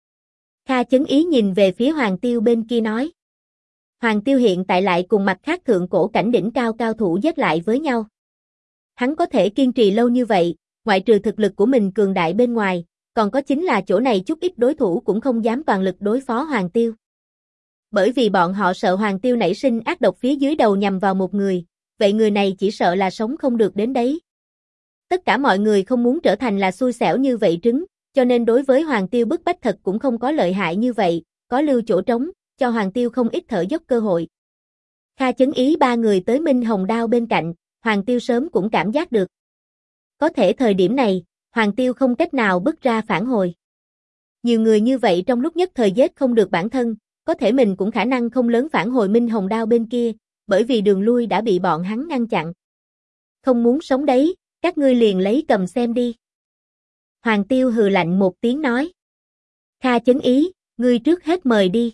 Kha Chấn Ý nhìn về phía Hoàng Tiêu bên kia nói. Hoàng Tiêu hiện tại lại cùng mặt khác thượng cổ cảnh đỉnh cao cao thủ giết lại với nhau. Hắn có thể kiên trì lâu như vậy, ngoại trừ thực lực của mình cường đại bên ngoài, còn có chính là chỗ này chút ít đối thủ cũng không dám toàn lực đối phó Hoàng Tiêu. Bởi vì bọn họ sợ Hoàng Tiêu nảy sinh ác độc phía dưới đầu nhằm vào một người, vậy người này chỉ sợ là sống không được đến đấy. Tất cả mọi người không muốn trở thành là xui xẻo như vậy trứng, cho nên đối với Hoàng Tiêu bức bách thật cũng không có lợi hại như vậy, có lưu chỗ trống, cho Hoàng Tiêu không ít thở dốc cơ hội. Kha Chấn Ý ba người tới Minh Hồng Đao bên cạnh, Hoàng Tiêu sớm cũng cảm giác được. Có thể thời điểm này, Hoàng Tiêu không cách nào bứt ra phản hồi. Nhiều người như vậy trong lúc nhất thời giết không được bản thân, có thể mình cũng khả năng không lớn phản hồi Minh Hồng Đao bên kia, bởi vì đường lui đã bị bọn hắn ngăn chặn. Không muốn sống đấy, các ngươi liền lấy cầm xem đi. Hoàng Tiêu hừ lạnh một tiếng nói. Kha Chấn Ý, ngươi trước hết mời đi.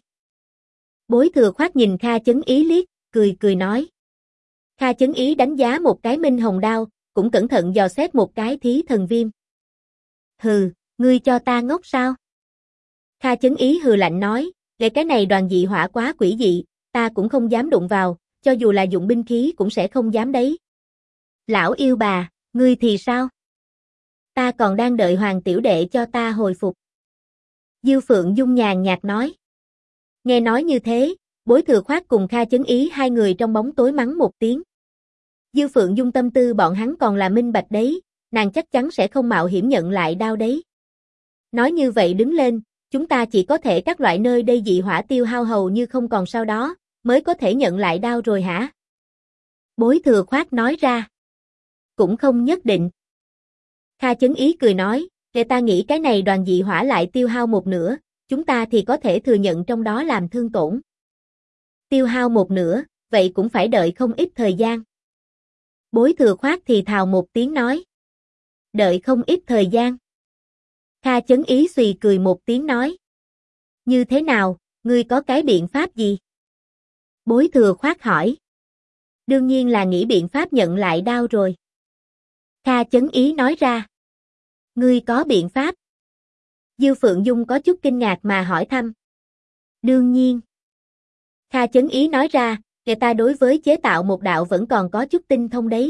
Bối Thừa Khoát nhìn Kha Chấn Ý liếc, cười nói. Kha Chấn Ý đánh giá một cái Minh Hồng Đao, cũng cẩn thận dò xét một cái Thí Thần Viêm. Hừ, ngươi cho ta ngốc sao? Kha Chấn Ý hừ lạnh nói, cái này đoàn dị hỏa quá quỷ dị, ta cũng không dám đụng vào, cho dù là dụng binh khí cũng sẽ không dám đấy. Lão yêu bà, ngươi thì sao? Ta còn đang đợi Hoàng tiểu đệ cho ta hồi phục. Dư Phượng Dung nhàn nhạt nói. Nghe nói như thế, Bối Thừa Khoát cùng Kha Chấn Ý hai người trong bóng tối mắng một tiếng. Dư Phượng Dung tâm tư bọn hắn còn là minh bạch đấy, nàng chắc chắn sẽ không mạo hiểm nhận lại đao đấy. Nói như vậy đứng lên, chúng ta chỉ có thể các loại nơi đây dị hỏa tiêu hao hầu như không còn sau đó, mới có thể nhận lại đao rồi hả? Bối Thừa Khoát nói ra. Cũng không nhất định. Kha Chấn Ý cười nói, để ta nghĩ cái này đoàn dị hỏa lại tiêu hao một nửa, chúng ta thì có thể thừa nhận trong đó làm thương tổn. Tiêu hao một nửa, vậy cũng phải đợi không ít thời gian. Bối Thừa Khoát thì thào một tiếng nói. Đợi không ít thời gian. Kha Chấn Ý xùy cười một tiếng nói. Như thế nào, ngươi có cái biện pháp gì? Bối Thừa Khoát hỏi. Đương nhiên là nghĩ biện pháp nhận lại đao rồi. Kha Chấn Ý nói ra. Ngươi có biện pháp? Dư Phượng Dung có chút kinh ngạc mà hỏi thăm. Đương nhiên. Kha Chấn Ý nói ra, người ta đối với chế tạo một đạo vẫn còn có chút tinh thông đấy.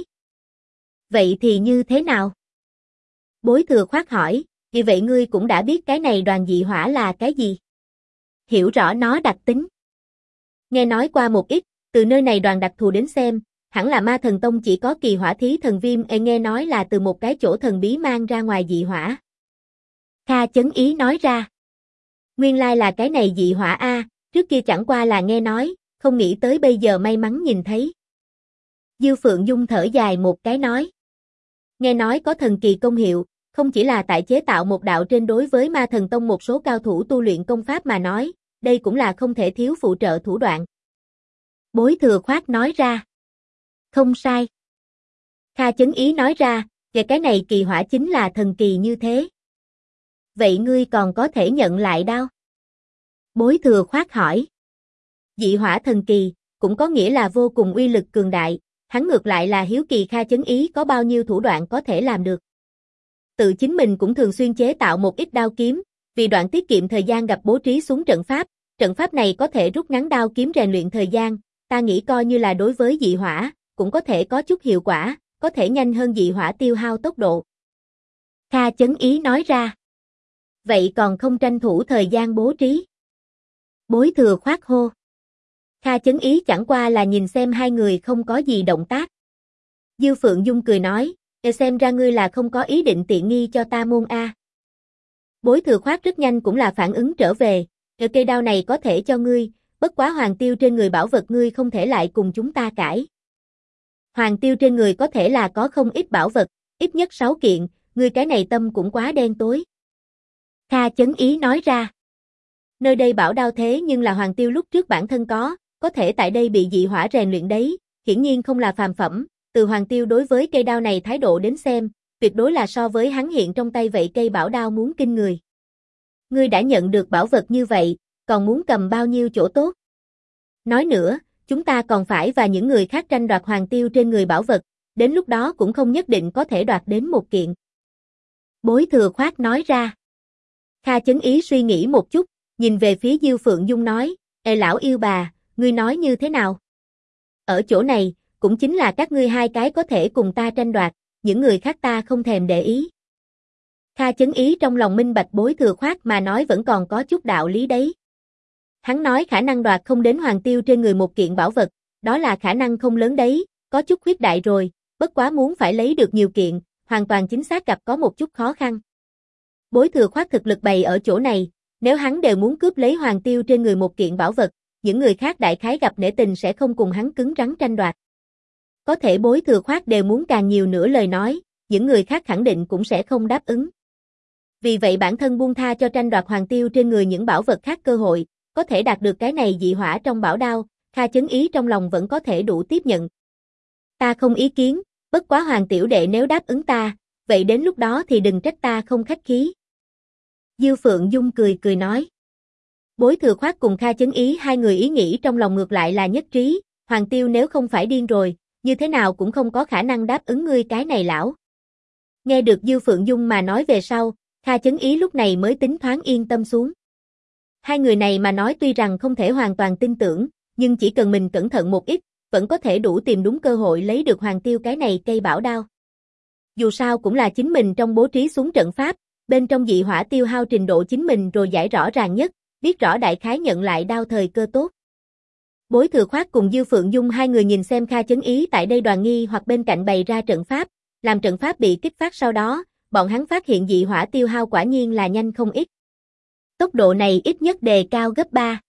Vậy thì như thế nào? Bối Thừa Khoát hỏi, vì vậy ngươi cũng đã biết cái này đoàn dị hỏa là cái gì? Hiểu rõ nó đặc tính. Nghe nói qua một ít, từ nơi này đoàn đặc thù đến xem, hẳn là Ma Thần Tông chỉ có Kỳ Hỏa Thí Thần Viêm, nghe nói là từ một cái chỗ thần bí mang ra ngoài dị hỏa. Kha Chấn Ý nói ra. Nguyên lai là cái này dị hỏa a, trước kia chẳng qua là nghe nói, không nghĩ tới bây giờ may mắn nhìn thấy. Dư Phượng Dung thở dài một cái nói. Nghe nói có thần kỳ công hiệu, không chỉ là tại chế tạo một đạo trên đối với Ma Thần Tông một số cao thủ tu luyện công pháp mà nói, đây cũng là không thể thiếu phụ trợ thủ đoạn. Bối Thừa Khoát nói ra. Không sai. Kha Chấn Ý nói ra, về cái này kỳ hỏa chính là thần kỳ như thế. Vậy ngươi còn có thể nhận lại đao? Bối Thừa Khoát hỏi. Dị hỏa thần kỳ, cũng có nghĩa là vô cùng uy lực cường đại, hắn ngược lại là hiếu kỳ Kha Chấn Ý có bao nhiêu thủ đoạn có thể làm được. Tự chính mình cũng thường xuyên chế tạo một ít đao kiếm, vì đoạn tiết kiệm thời gian gặp bố trí xuống trận pháp này có thể rút ngắn đao kiếm rèn luyện thời gian, ta nghĩ coi như là đối với dị hỏa, cũng có thể có chút hiệu quả, có thể nhanh hơn dị hỏa tiêu hao tốc độ. Kha Chấn Ý nói ra. Vậy còn không tranh thủ thời gian bố trí? Bối Thừa Khoát hô. Kha Chấn Ý chẳng qua là nhìn xem hai người không có gì động tác. Dư Phượng Dung cười nói, xem ra ngươi là không có ý định tiện nghi cho ta môn a. Bối Thừa Khoát rất nhanh cũng là phản ứng trở về, cây đao này có thể cho ngươi, bất quá Hoàng Tiêu trên người bảo vật ngươi không thể lại cùng chúng ta cãi. Hoàng Tiêu trên người có thể là có không ít bảo vật, ít nhất 6 kiện, ngươi cái này tâm cũng quá đen tối. Kha Chấn Ý nói ra. Nơi đây bảo đao thế nhưng là Hoàng Tiêu lúc trước bản thân có thể tại đây bị dị hỏa rèn luyện đấy, hiển nhiên không là phàm phẩm, từ Hoàng Tiêu đối với cây đao này thái độ đến xem, tuyệt đối là so với hắn hiện trong tay vậy cây bảo đao muốn kinh người. Ngươi đã nhận được bảo vật như vậy, còn muốn cầm bao nhiêu chỗ tốt? Nói nữa, chúng ta còn phải và những người khác tranh đoạt hoàng tiêu trên người bảo vật, đến lúc đó cũng không nhất định có thể đoạt đến một kiện. Bối Thừa Khoát nói ra. Kha Chấn Ý suy nghĩ một chút, nhìn về phía Diêu Phượng Dung nói, Ê lão yêu bà, ngươi nói như thế nào? Ở chỗ này, cũng chính là các ngươi hai cái có thể cùng ta tranh đoạt, những người khác ta không thèm để ý. Kha Chấn Ý trong lòng minh bạch Bối Thừa Khoát mà nói vẫn còn có chút đạo lý đấy. Hắn nói khả năng đoạt không đến hoàng tiêu trên người một kiện bảo vật, đó là khả năng không lớn đấy, có chút khuyết đại rồi, bất quá muốn phải lấy được nhiều kiện, hoàn toàn chính xác gặp có một chút khó khăn. Bối Thừa Khoát thực lực bày ở chỗ này, nếu hắn đều muốn cướp lấy hoàng tiêu trên người một kiện bảo vật, những người khác đại khái gặp nể tình sẽ không cùng hắn cứng rắn tranh đoạt. Có thể Bối Thừa Khoát đều muốn càng nhiều nữa lời nói, những người khác khẳng định cũng sẽ không đáp ứng. Vì vậy bản thân buông tha cho tranh đoạt hoàng tiêu trên người những bảo vật khác cơ hội, có thể đạt được cái này dị hỏa trong bảo đao, Kha Chấn Ý trong lòng vẫn có thể đủ tiếp nhận. Ta không ý kiến, bất quá hoàng tiểu đệ nếu đáp ứng ta, vậy đến lúc đó thì đừng trách ta không khách khí. Diêu Phượng Dung cười cười nói. Bối Thừa Khoát cùng Kha Chấn Ý hai người ý nghĩ trong lòng ngược lại là nhất trí, hoàng tiêu nếu không phải điên rồi, như thế nào cũng không có khả năng đáp ứng ngươi cái này lão. Nghe được Diêu Phượng Dung mà nói về sau, Kha Chấn Ý lúc này mới tính thoáng yên tâm xuống. Hai người này mà nói tuy rằng không thể hoàn toàn tin tưởng, nhưng chỉ cần mình cẩn thận một ít, vẫn có thể đủ tìm đúng cơ hội lấy được hoàng tiêu cái này cây bảo đao. Dù sao cũng là chính mình trong bố trí xuống trận pháp, bên trong dị hỏa tiêu hao trình độ chính mình rồi giải rõ ràng nhất, biết rõ đại khái nhận lại đao thời cơ tốt. Bối Thừa Khoát cùng Diêu Phượng Dung hai người nhìn xem Kha Chấn Ý tại đây đoàn nghi hoặc bên cạnh bày ra trận pháp, làm trận pháp bị kích phát sau đó, bọn hắn phát hiện dị hỏa tiêu hao quả nhiên là nhanh không ít. Tốc độ này ít nhất đề cao gấp 3.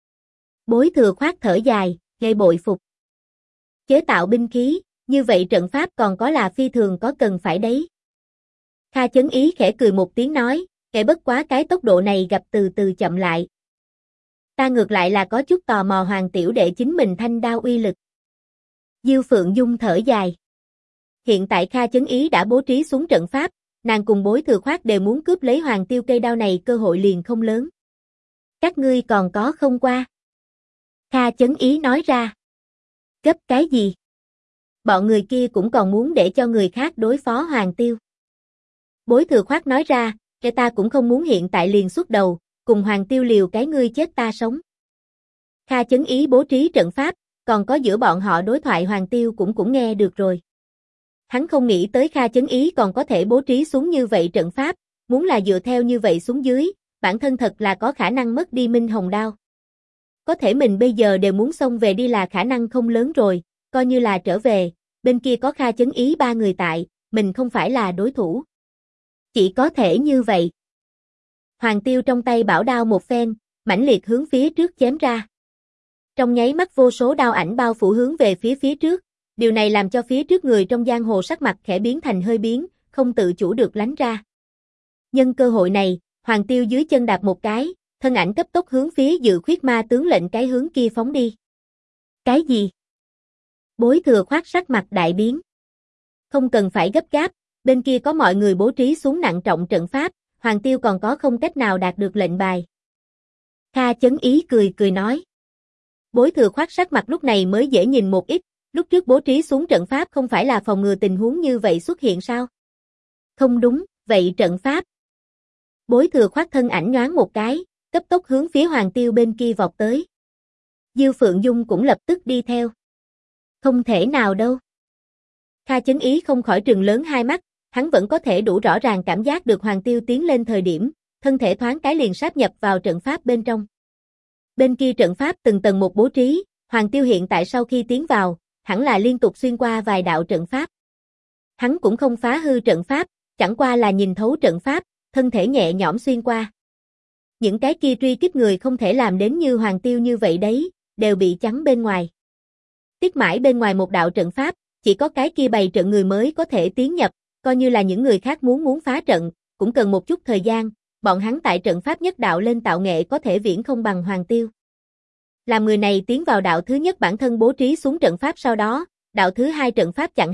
Bối Thừa Khoát thở dài, gây bội phục. Chế tạo binh khí, như vậy trận pháp còn có là phi thường có cần phải đấy. Kha Chấn Ý khẽ cười một tiếng nói, kể bất quá cái tốc độ này gặp từ từ chậm lại. Ta ngược lại là có chút tò mò hoàng tiểu đệ chính mình thanh đao uy lực. Diêu Phượng Dung thở dài. Hiện tại Kha Chấn Ý đã bố trí xuống trận pháp, nàng cùng Bối Thừa Khoát đều muốn cướp lấy hoàng tiêu cây đao này cơ hội liền không lớn. Các ngươi còn có không qua? Kha Chấn Ý nói ra. Gấp cái gì? Bọn người kia cũng còn muốn để cho người khác đối phó hoàng tiêu. Bối Thừa Khoát nói ra, cái ta cũng không muốn hiện tại liền xuất đầu, cùng hoàng tiêu liều cái ngươi chết ta sống. Kha Chấn Ý bố trí trận pháp, còn có giữa bọn họ đối thoại hoàng tiêu cũng nghe được rồi. Hắn không nghĩ tới Kha Chấn Ý còn có thể bố trí xuống như vậy trận pháp, muốn là dựa theo như vậy xuống dưới, bản thân thật là có khả năng mất đi Minh Hồng Đao. Có thể mình bây giờ đều muốn xông về đi là khả năng không lớn rồi, coi như là trở về, bên kia có Kha Chấn Ý ba người tại, mình không phải là đối thủ. Chỉ có thể như vậy. Hoàng tiêu trong tay bảo đao một phen, mãnh liệt hướng phía trước chém ra. Trong nháy mắt vô số đao ảnh bao phủ hướng về phía trước, điều này làm cho phía trước người trong giang hồ sắc mặt khẽ biến thành hơi biến, không tự chủ được lánh ra. Nhân cơ hội này, hoàng tiêu dưới chân đạp một cái, thân ảnh cấp tốc hướng phía Dự Khuyết Ma tướng lệnh cái hướng kia phóng đi. Cái gì? Bối Thừa Khoát sắc mặt đại biến. Không cần phải gấp gáp, bên kia có mọi người bố trí xuống nặng trọng trận pháp, hoàng tiêu còn có không cách nào đạt được lệnh bài. Kha Chấn Ý cười nói. Bối Thừa Khoát sắc mặt lúc này mới dễ nhìn một ít, lúc trước bố trí xuống trận pháp không phải là phòng ngừa tình huống như vậy xuất hiện sao? Không đúng, vậy trận pháp. Bối Thừa Khoát thân ảnh nhoáng một cái, cấp tốc hướng phía hoàng tiêu bên kia vọt tới. Diêu Phượng Dung cũng lập tức đi theo. Không thể nào đâu. Kha Chấn Ý không khỏi trừng lớn hai mắt, hắn vẫn có thể đủ rõ ràng cảm giác được hoàng tiêu tiến lên thời điểm, thân thể thoáng cái liền sáp nhập vào trận pháp bên trong. Bên kia trận pháp từng tầng một bố trí, hoàng tiêu hiện tại sau khi tiến vào, hẳn là liên tục xuyên qua vài đạo trận pháp. Hắn cũng không phá hư trận pháp, chẳng qua là nhìn thấu trận pháp, thân thể nhẹ nhõm xuyên qua. Những cái kia truy kích người không thể làm đến như hoàng tiêu như vậy đấy, đều bị chắn bên ngoài. Tiếc mãi bên ngoài một đạo trận pháp, chỉ có cái kia bày trận người mới có thể tiến nhập, coi như là những người khác muốn phá trận, cũng cần một chút thời gian, bọn hắn tại trận pháp nhất đạo lên tạo nghệ có thể viễn không bằng hoàng tiêu. Làm người này tiến vào đạo thứ nhất bản thân bố trí xuống trận pháp sau đó, đạo thứ hai trận pháp chặn hắn,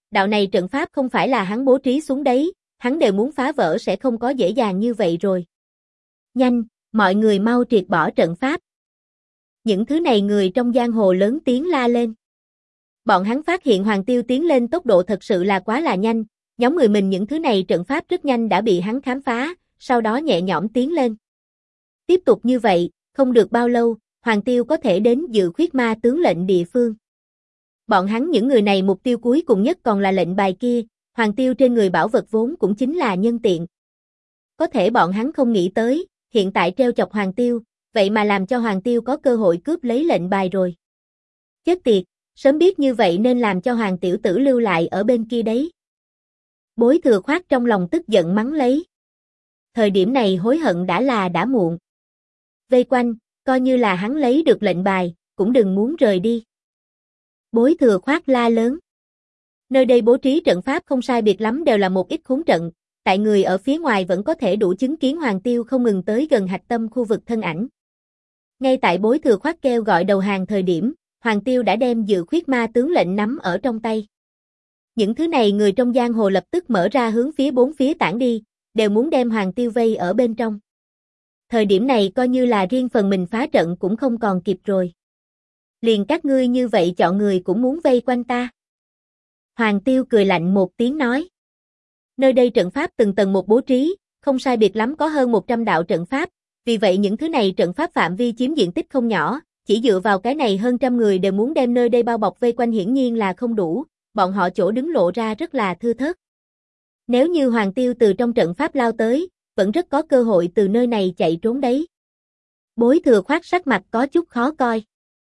đạo này trận pháp không phải là hắn bố trí xuống đấy, hắn đều muốn phá vỡ sẽ không có dễ dàng như vậy rồi. Nhanh, mọi người mau triệt bỏ trận pháp. Những thứ này người trong giang hồ lớn tiếng la lên. Bọn hắn phát hiện Hoàng Tiêu tiến lên tốc độ thật sự là quá là nhanh, nhóm người mình những thứ này trận pháp rất nhanh đã bị hắn khám phá, sau đó nhẹ nhõm tiến lên. Tiếp tục như vậy, không được bao lâu, Hoàng Tiêu có thể đến dự khuyết ma tướng lệnh địa phương. Bọn hắn những người này mục tiêu cuối cùng nhất còn là lệnh bài kia, Hoàng Tiêu trên người bảo vật vốn cũng chính là nhân tiện. Có thể bọn hắn không nghĩ tới, hiện tại treo chọc Hoàng Tiêu, vậy mà làm cho Hoàng Tiêu có cơ hội cướp lấy lệnh bài rồi. Chết tiệt, sớm biết như vậy nên làm cho Hoàng tiểu tử lưu lại ở bên kia đấy. Bối Thừa Khoát trong lòng tức giận mắng lấy. Thời điểm này hối hận đã muộn. Vây quanh, coi như là hắn lấy được lệnh bài, cũng đừng muốn rời đi. Bối Thừa Khoát la lớn. Nơi đây bố trí trận pháp không sai biệt lắm đều là một ít khốn trận, tại người ở phía ngoài vẫn có thể đủ chứng kiến Hoàng Tiêu không ngừng tới gần hạch tâm khu vực thân ảnh. Ngay tại Bối Thừa Khoát kêu gọi đầu hàng thời điểm, Hoàng Tiêu đã đem dự khuyết ma tướng lệnh nắm ở trong tay. Những thứ này người trong giang hồ lập tức mở ra hướng phía bốn phía tản đi, đều muốn đem Hoàng Tiêu vây ở bên trong. Thời điểm này coi như là riêng phần mình phá trận cũng không còn kịp rồi. Liền các ngươi như vậy chọn người cũng muốn vây quanh ta. Hoàng Tiêu cười lạnh một tiếng nói. Nơi đây trận pháp từng tầng một bố trí, không sai biệt lắm có hơn 100 đạo trận pháp, vì vậy những thứ này trận pháp phạm vi chiếm diện tích không nhỏ, chỉ dựa vào cái này hơn trăm người đều muốn đem nơi đây bao bọc vây quanh hiển nhiên là không đủ, bọn họ chỗ đứng lộ ra rất là thưa thớt. Nếu như Hoàng Tiêu từ trong trận pháp lao tới, vẫn rất có cơ hội từ nơi này chạy trốn đấy. Bối Thừa Khoát sắc mặt có chút khó coi.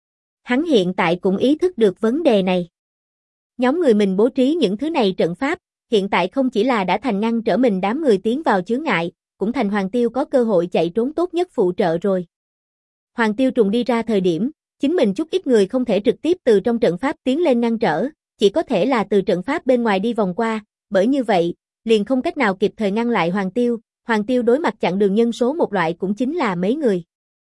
Hắn hiện tại cũng ý thức được vấn đề này. Nhóm người mình bố trí những thứ này trận pháp, hiện tại không chỉ là đã thành ngăn trở mình đám người tiến vào chướng ngại, cũng thành Hoàng Tiêu có cơ hội chạy trốn tốt nhất phụ trợ rồi. Hoàng Tiêu trùng đi ra thời điểm, chính mình chút ít người không thể trực tiếp từ trong trận pháp tiến lên ngăn trở, chỉ có thể là từ trận pháp bên ngoài đi vòng qua, bởi như vậy, liền không cách nào kịp thời ngăn lại Hoàng Tiêu. Hoàng Tiêu đối mặt chặn đường nhân số một loại cũng chính là mấy người.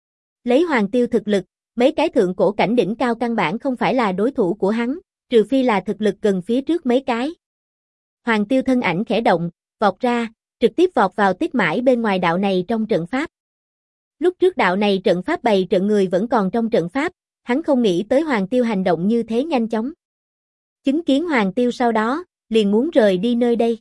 Lấy Hoàng Tiêu thực lực, mấy cái thượng cổ cảnh đỉnh cao căn bản không phải là đối thủ của hắn, trừ phi là thực lực gần phía trước mấy cái. Hoàng Tiêu thân ảnh khẽ động, vọt ra, trực tiếp vọt vào Tích Mãi bên ngoài đạo này trong trận pháp. Lúc trước đạo này trận pháp bày trận người vẫn còn trong trận pháp, hắn không nghĩ tới Hoàng Tiêu hành động như thế nhanh chóng. Chứng kiến Hoàng Tiêu sau đó, liền muốn rời đi nơi đây.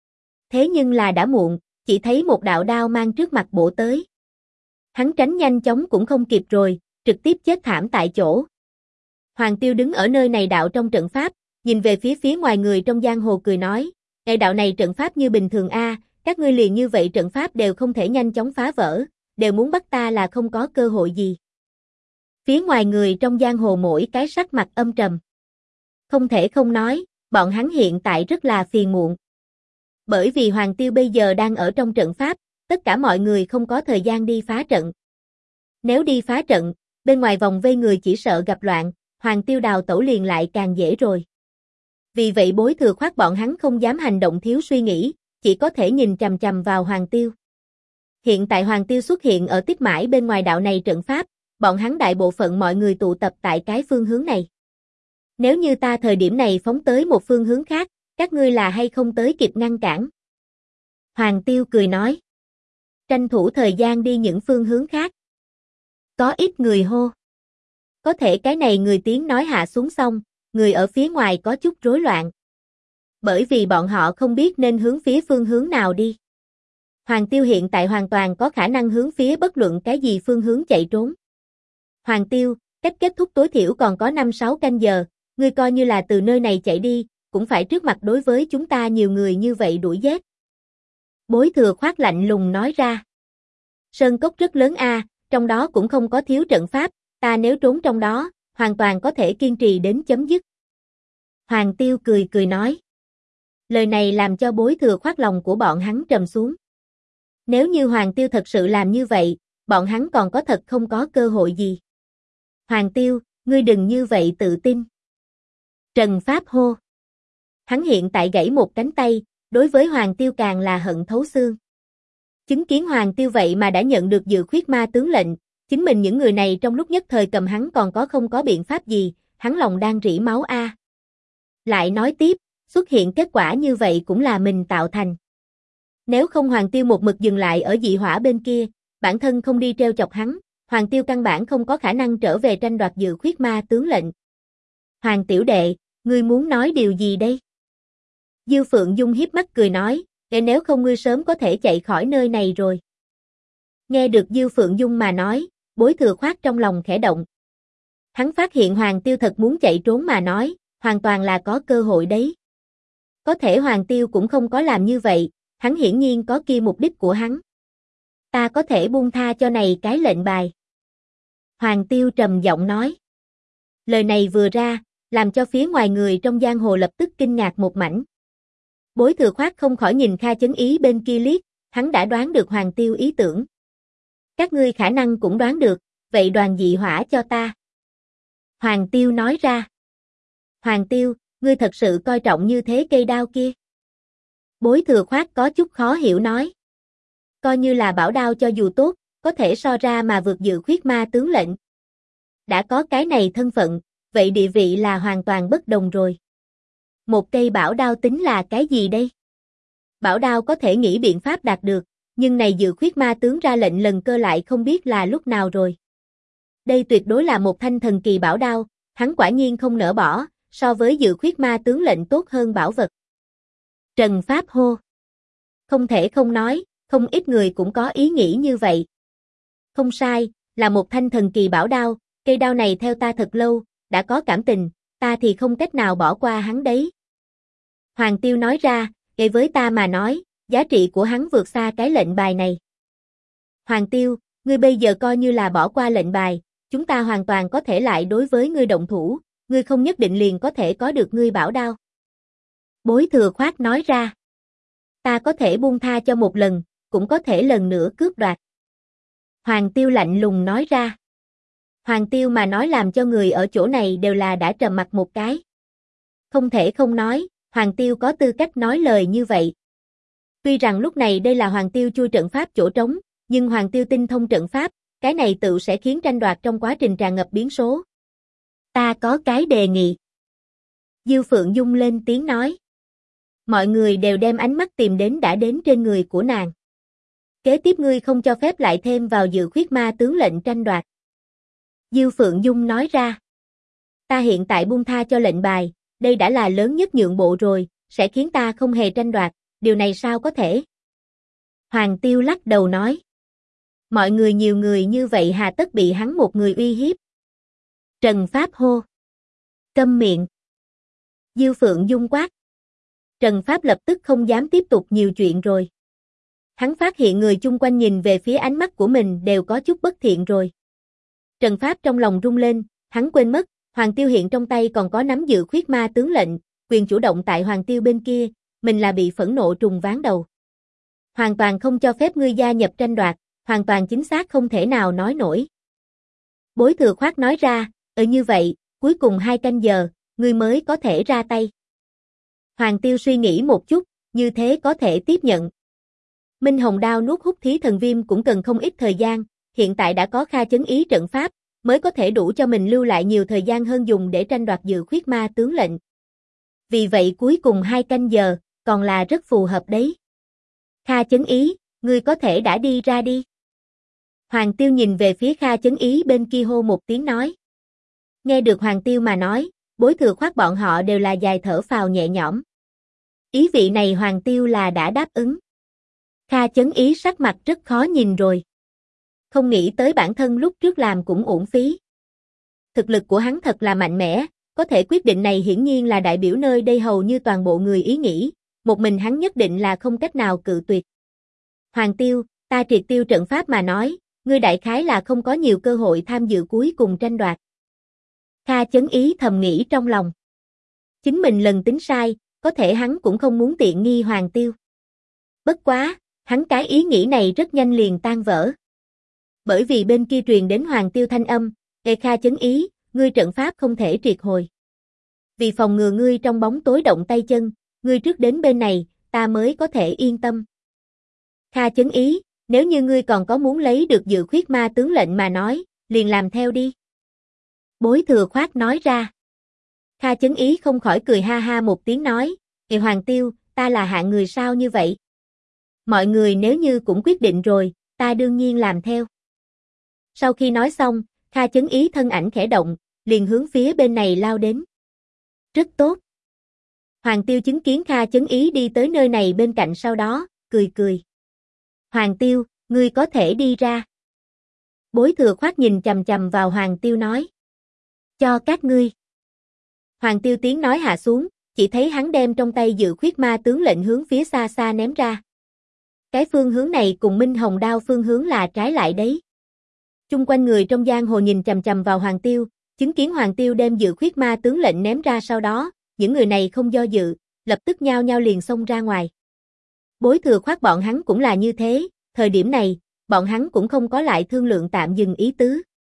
Thế nhưng là đã muộn, chỉ thấy một đạo đao mang trước mặt bổ tới. Hắn tránh nhanh chóng cũng không kịp rồi, trực tiếp chết thảm tại chỗ. Hoàng Tiêu đứng ở nơi này đạo trong trận pháp, nhìn về phía ngoài người trong giang hồ cười nói, đạo này trận pháp như bình thường a, các ngươi liền như vậy trận pháp đều không thể nhanh chóng phá vỡ, đều muốn bắt ta là không có cơ hội gì. Phía ngoài người trong giang hồ mỗi cái sắc mặt âm trầm. Không thể không nói, bọn hắn hiện tại rất là phiền muộn. Bởi vì Hoàng Tiêu bây giờ đang ở trong trận pháp, tất cả mọi người không có thời gian đi phá trận. Nếu đi phá trận, bên ngoài vòng vây người chỉ sợ gặp loạn, Hoàng Tiêu đào tẩu liền lại càng dễ rồi. Vì vậy Bối Thừa Khoát bọn hắn không dám hành động thiếu suy nghĩ, chỉ có thể nhìn chằm chằm vào Hoàng Tiêu. Hiện tại Hoàng Tiêu xuất hiện ở Tích Mãi bên ngoài đạo này trận pháp, bọn hắn đại bộ phận mọi người tụ tập tại cái phương hướng này. Nếu như ta thời điểm này phóng tới một phương hướng khác, các ngươi là hay không tới kịp ngăn cản? Hoàng Tiêu cười nói. Tranh thủ thời gian đi những phương hướng khác. Có ít người hô. Có thể cái này người tiếng nói hạ xuống xong, người ở phía ngoài có chút rối loạn. Bởi vì bọn họ không biết nên hướng phía phương hướng nào đi. Hoàng Tiêu hiện tại hoàn toàn có khả năng hướng phía bất luận cái gì phương hướng chạy trốn. Hoàng Tiêu, cách kết thúc tối thiểu còn có 5-6 canh giờ, ngươi coi như là từ nơi này chạy đi, cũng phải trước mặt đối với chúng ta nhiều người như vậy đuổi giết. Bối Thừa Khoát lạnh lùng nói ra. Sơn cốc rất lớn a, trong đó cũng không có thiếu trận pháp, ta nếu trốn trong đó, hoàn toàn có thể kiên trì đến chấm dứt. Hoàng Tiêu cười nói. Lời này làm cho Bối Thừa Khoát lòng của bọn hắn trầm xuống. Nếu như Hoàng Tiêu thật sự làm như vậy, bọn hắn còn có thật không có cơ hội gì. Hoàng Tiêu, ngươi đừng như vậy tự tin. Trần Pháp hô. Hắn hiện tại gãy một cánh tay, đối với Hoàng Tiêu càng là hận thấu xương. Chứng kiến Hoàng Tiêu vậy mà đã nhận được dự khuyết ma tướng lệnh, chính mình những người này trong lúc nhất thời cầm hắn còn không có biện pháp gì, hắn lòng đang rỉ máu a. Lại nói tiếp, Xuất hiện kết quả như vậy cũng là mình tạo thành. Nếu không Hoàng Tiêu một mực dừng lại ở dị hỏa bên kia, bản thân không đi treo chọc hắn, Hoàng Tiêu căn bản không có khả năng trở về tranh đoạt Dự Khuyết Ma tướng lệnh. Hoàng tiểu đệ, ngươi muốn nói điều gì đây? Dư Phượng Dung hiếp mắt cười nói, để nếu không ngươi sớm có thể chạy khỏi nơi này rồi. Nghe được Dư Phượng Dung mà nói, Bối Thừa Khoát trong lòng khẽ động. Hắn phát hiện Hoàng Tiêu thật muốn chạy trốn mà nói, hoàn toàn là có cơ hội đấy. Có thể Hoàng Tiêu cũng không có làm như vậy, hắn hiển nhiên có kia mục đích của hắn. Ta có thể buông tha cho này cái lệnh bài. Hoàng Tiêu trầm giọng nói. Lời này vừa ra, làm cho phía ngoài người trong giang hồ lập tức kinh ngạc một mảnh. Bối Thừa Khoát không khỏi nhìn Kha Chấn Ý bên kia liếc, hắn đã đoán được Hoàng Tiêu ý tưởng. Các ngươi khả năng cũng đoán được, vậy đoàn dị hỏa cho ta. Hoàng Tiêu nói ra. Hoàng Tiêu, ngươi thật sự coi trọng như thế cây đao kia. Bối Thừa Khoát có chút khó hiểu nói. Coi như là bảo đao cho dù tốt, có thể so ra mà vượt Dự Khuyết Ma tướng lệnh. Đã có cái này thân phận, vậy địa vị là hoàn toàn bất đồng rồi. Một cây bảo đao tính là cái gì đây? Bảo đao có thể nghĩ biện pháp đạt được, nhưng này Dự Khuyết Ma tướng ra lệnh lần cơ lại không biết là lúc nào rồi. Đây tuyệt đối là một thanh thần kỳ bảo đao, hắn quả nhiên không nỡ bỏ, so với Dự Khuyết Ma tướng lệnh tốt hơn bảo vật. Trần Pháp hô. Không thể không nói, không ít người cũng có ý nghĩ như vậy. Không sai, là một thanh thần kỳ bảo đao, cây đao này theo ta thật lâu, đã có cảm tình, ta thì không cách nào bỏ qua hắn đấy. Hoàng Tiêu nói ra, vậy với ta mà nói, giá trị của hắn vượt xa cái lệnh bài này. Hoàng Tiêu, ngươi bây giờ coi như là bỏ qua lệnh bài, chúng ta hoàn toàn có thể lại đối với ngươi động thủ, ngươi không nhất định liền có thể có được ngươi bảo đao. Bối Thừa Khoát nói ra. Ta có thể buông tha cho một lần, cũng có thể lần nữa cướp đoạt. Hoàng Tiêu lạnh lùng nói ra. Hoàng Tiêu mà nói làm cho người ở chỗ này đều là đã trầm mặt một cái. Không thể không nói, Hoàng Tiêu có tư cách nói lời như vậy. Tuy rằng lúc này đây là Hoàng Tiêu chui trận pháp chỗ trống, nhưng Hoàng Tiêu tinh thông trận pháp, cái này tự sẽ khiến tranh đoạt trong quá trình tràn ngập biến số. Ta có cái đề nghị. Dư Phượng Dung lên tiếng nói. Mọi người đều đem ánh mắt tìm đến đã đến trên người của nàng. Kế tiếp ngươi không cho phép lại thêm vào Dự Khuyết Ma tướng lệnh tranh đoạt. Dư Phượng Dung nói ra. Ta hiện tại buông tha cho lệnh bài, đây đã là lớn nhất nhượng bộ rồi, sẽ khiến ta không hề tranh đoạt, điều này sao có thể? Hoàng Tiêu lắc đầu nói. Mọi người nhiều người như vậy hà tất bị hắn một người uy hiếp. Trần Pháp hô. Câm miệng. Dư Phượng Dung quát. Trần Pháp lập tức không dám tiếp tục nhiều chuyện rồi. Hắn phát hiện người chung quanh nhìn về phía ánh mắt của mình đều có chút bất thiện rồi. Trần Pháp trong lòng rung lên, hắn quên mất, Hoàng Tiêu hiện trong tay còn có nắm Dự Khuyết Ma tướng lệnh, quyền chủ động tại Hoàng Tiêu bên kia, mình là bị phẫn nộ trùng ván đầu. Hoàn toàn không cho phép ngươi gia nhập tranh đoạt, hoàn toàn chính xác không thể nào nói nổi. Bối Thừa Khoát nói ra, như vậy, cuối cùng 2 canh giờ, ngươi mới có thể ra tay. Hoàng Tiêu suy nghĩ một chút, như thế có thể tiếp nhận. Minh Hồng Đao nuốt hút thí thần viêm cũng cần không ít thời gian, hiện tại đã có Kha Chấn Ý trận pháp, mới có thể đủ cho mình lưu lại nhiều thời gian hơn dùng để tranh đoạt Dự Khuyết Ma tướng lệnh. Vì vậy cuối cùng 2 canh giờ, còn là rất phù hợp đấy. Kha Chấn Ý, ngươi có thể đã đi ra đi. Hoàng Tiêu nhìn về phía Kha Chấn Ý bên kia hô một tiếng nói. Nghe được Hoàng Tiêu mà nói, Bối Thừa Khoát bọn họ đều là dài thở phào nhẹ nhõm. Ý vị này Hoàng Tiêu là đã đáp ứng. Kha Chấn Ý sắc mặt rất khó nhìn rồi. Không nghĩ tới bản thân lúc trước làm cũng uổng phí. Thực lực của hắn thật là mạnh mẽ, có thể quyết định này hiển nhiên là đại biểu nơi đây hầu như toàn bộ người ý nghĩ, một mình hắn nhất định là không cách nào cự tuyệt. Hoàng Tiêu, ta triệt tiêu trận pháp mà nói, ngươi đại khái là không có nhiều cơ hội tham dự cuối cùng tranh đoạt. Kha Chấn Ý thầm nghĩ trong lòng. Chính mình lần tính sai, có thể hắn cũng không muốn tiện nghi Hoàng Tiêu. Bất quá, hắn cái ý nghĩ này rất nhanh liền tan vỡ. Bởi vì bên kia truyền đến Hoàng Tiêu thanh âm, Kha Chấn Ý, ngươi trận pháp không thể triệt hồi. Vì phòng ngừa ngươi trong bóng tối động tay chân, ngươi trước đến bên này, ta mới có thể yên tâm. Kha Chấn Ý, nếu như ngươi còn có muốn lấy được Dự Khuyết Ma tướng lệnh mà nói, liền làm theo đi. Bối Thừa Khoát nói ra. Kha Chấn Ý không khỏi cười ha ha một tiếng nói, Thì Hoàng Tiêu, ta là hạng người sao như vậy? Mọi người nếu như cũng quyết định rồi, ta đương nhiên làm theo. Sau khi nói xong, Kha Chấn Ý thân ảnh khẽ động, liền hướng phía bên này lao đến. Rất tốt. Hoàng Tiêu chứng kiến Kha Chấn Ý đi tới nơi này bên cạnh sau đó, cười cười. Hoàng Tiêu, ngươi có thể đi ra. Bối Thừa Khoát nhìn chằm chằm vào Hoàng Tiêu nói. Cho các ngươi. Hoàng Tiêu tiếng nói hạ xuống, chỉ thấy hắn đem trong tay Dự Khuyết Ma tướng lệnh hướng phía xa xa ném ra. Cái phương hướng này cùng Minh Hồng Đao phương hướng là trái lại đấy. Chung quanh người trong giang hồ nhìn chằm chằm vào Hoàng Tiêu, chứng kiến Hoàng Tiêu đem Dự Khuyết Ma tướng lệnh ném ra sau đó, những người này không do dự, lập tức nhao nhao liền xông ra ngoài. Bối Thừa Khoát bọn hắn cũng là như thế, thời điểm này, bọn hắn cũng không có lại thương lượng tạm dừng ý tứ.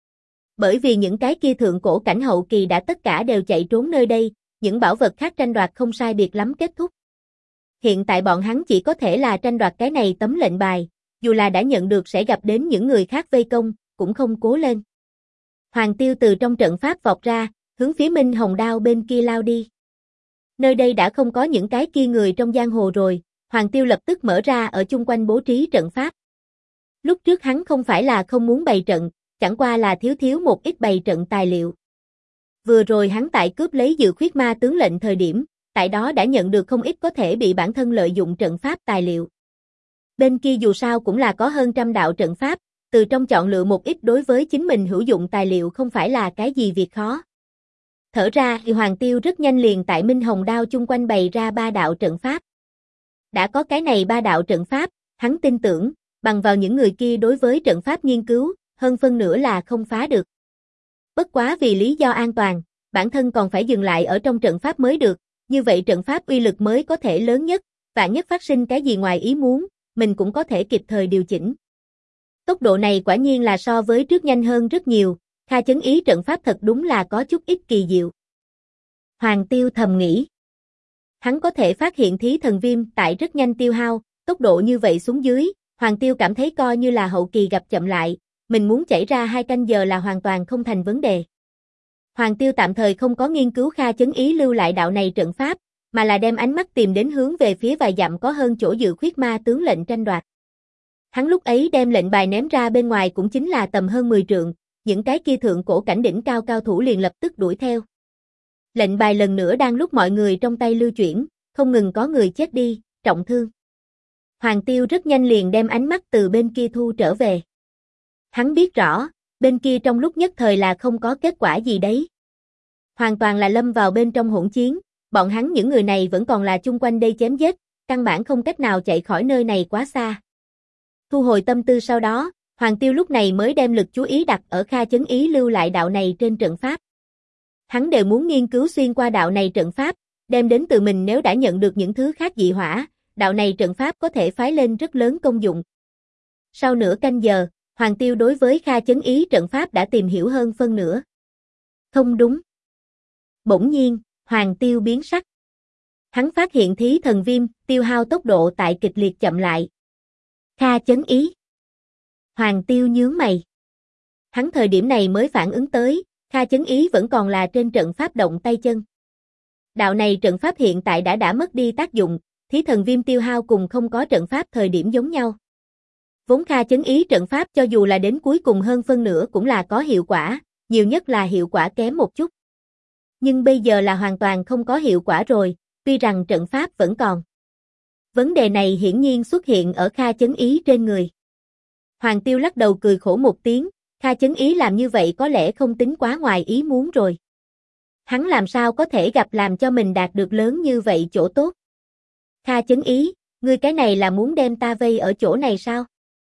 Bởi vì những cái kia thượng cổ cảnh hậu kỳ đã tất cả đều chạy trốn nơi đây, những bảo vật khác tranh đoạt không sai biệt lắm kết thúc. Hiện tại bọn hắn chỉ có thể là tranh đoạt cái này tấm lệnh bài, dù là đã nhận được sẽ gặp đến những người khác vây công, cũng không cố lên. Hoàng Tiêu từ trong trận pháp vọt ra, hướng phía Minh Hồng Đao bên kia lao đi. Nơi đây đã không có những cái kia người trong giang hồ rồi, Hoàng Tiêu lập tức mở ra ở chung quanh bố trí trận pháp. Lúc trước hắn không phải là không muốn bày trận, chẳng qua là thiếu một ít bày trận tài liệu. Vừa rồi hắn tại cướp lấy Dự Khuyết Ma tướng lệnh thời điểm, tại đó đã nhận được không ít có thể bị bản thân lợi dụng trận pháp tài liệu. Bên kia dù sao cũng là có hơn 100 đạo trận pháp, từ trong chọn lựa một ít đối với chính mình hữu dụng tài liệu không phải là cái gì việc khó. Thở ra thì Hoàng Tiêu rất nhanh liền tại Minh Hồng Đao chung quanh bày ra 3 đạo trận pháp. Đã có cái này 3 đạo trận pháp, hắn tin tưởng, bằng vào những người kia đối với trận pháp nghiên cứu, hơn phân nửa là không phá được. Bất quá vì lý do an toàn, bản thân còn phải dừng lại ở trong trận pháp mới được, như vậy trận pháp uy lực mới có thể lớn nhất, vạn nhất phát sinh cái gì ngoài ý muốn, mình cũng có thể kịp thời điều chỉnh. Tốc độ này quả nhiên là so với trước nhanh hơn rất nhiều, Kha Chấn Ý trận pháp thật đúng là có chút ít kỳ diệu. Hoàng Tiêu thầm nghĩ. Hắn có thể phát hiện thí thần viêm tại rất nhanh tiêu hao, tốc độ như vậy xuống dưới, Hoàng Tiêu cảm thấy coi như là hậu kỳ gặp chậm lại, mình muốn chảy ra 2 canh giờ là hoàn toàn không thành vấn đề. Hoàng Tiêu tạm thời không có nghiên cứu Kha Chấn Ý lưu lại đạo này trận pháp, mà là đem ánh mắt tìm đến hướng về phía vài dặm có hơn chỗ Dự Khuyết Ma tướng lệnh tranh đoạt. Hắn lúc ấy đem lệnh bài ném ra bên ngoài cũng chính là tầm hơn 10 trượng, những cái kia thượng cổ cảnh đỉnh cao cao thủ liền lập tức đuổi theo. Lệnh bài lần nữa đang lúc mọi người trong tay lưu chuyển, không ngừng có người chết đi, trọng thương. Hoàng Tiêu rất nhanh liền đem ánh mắt từ bên kia thu trở về. Hắn biết rõ, bên kia trong lúc nhất thời là không có kết quả gì đấy. Hoàn toàn là lâm vào bên trong hỗn chiến, bọn hắn những người này vẫn còn là chung quanh đây chém giết, căn bản không cách nào chạy khỏi nơi này quá xa. Thu hồi tâm tư sau đó, Hoàng Tiêu lúc này mới đem lực chú ý đặt ở Kha Chấn Ý lưu lại đạo này trên trận pháp. Hắn đều muốn nghiên cứu xuyên qua đạo này trận pháp, đem đến từ mình nếu đã nhận được những thứ khác dị hỏa, đạo này trận pháp có thể phái lên rất lớn công dụng. Sau nửa canh giờ, Hoàng Tiêu đối với Kha Chấn Ý trận pháp đã tìm hiểu hơn phân nửa. Không đúng. Bỗng nhiên, Hoàng Tiêu biến sắc. Hắn phát hiện thí thần viêm, tiêu hao tốc độ tại kịch liệt chậm lại. Kha Chấn Ý. Hoàng Tiêu nhướng mày. Hắn thời điểm này mới phản ứng tới, Kha Chấn Ý vẫn còn là trên trận pháp động tay chân. Đạo này trận pháp hiện tại đã mất đi tác dụng, thí thần viêm tiêu hao cùng không có trận pháp thời điểm giống nhau. Vốn Kha Chấn Ý trận pháp cho dù là đến cuối cùng hơn phân nửa cũng là có hiệu quả, nhiều nhất là hiệu quả kém một chút. Nhưng bây giờ là hoàn toàn không có hiệu quả rồi, tuy rằng trận pháp vẫn còn. Vấn đề này hiển nhiên xuất hiện ở Kha Chấn Ý trên người. Hoàng Tiêu lắc đầu cười khổ một tiếng, Kha Chấn Ý làm như vậy có lẽ không tính quá ngoài ý muốn rồi. Hắn làm sao có thể gặp làm cho mình đạt được lớn như vậy chỗ tốt. Kha Chấn Ý, ngươi cái này là muốn đem ta vây ở chỗ này sao?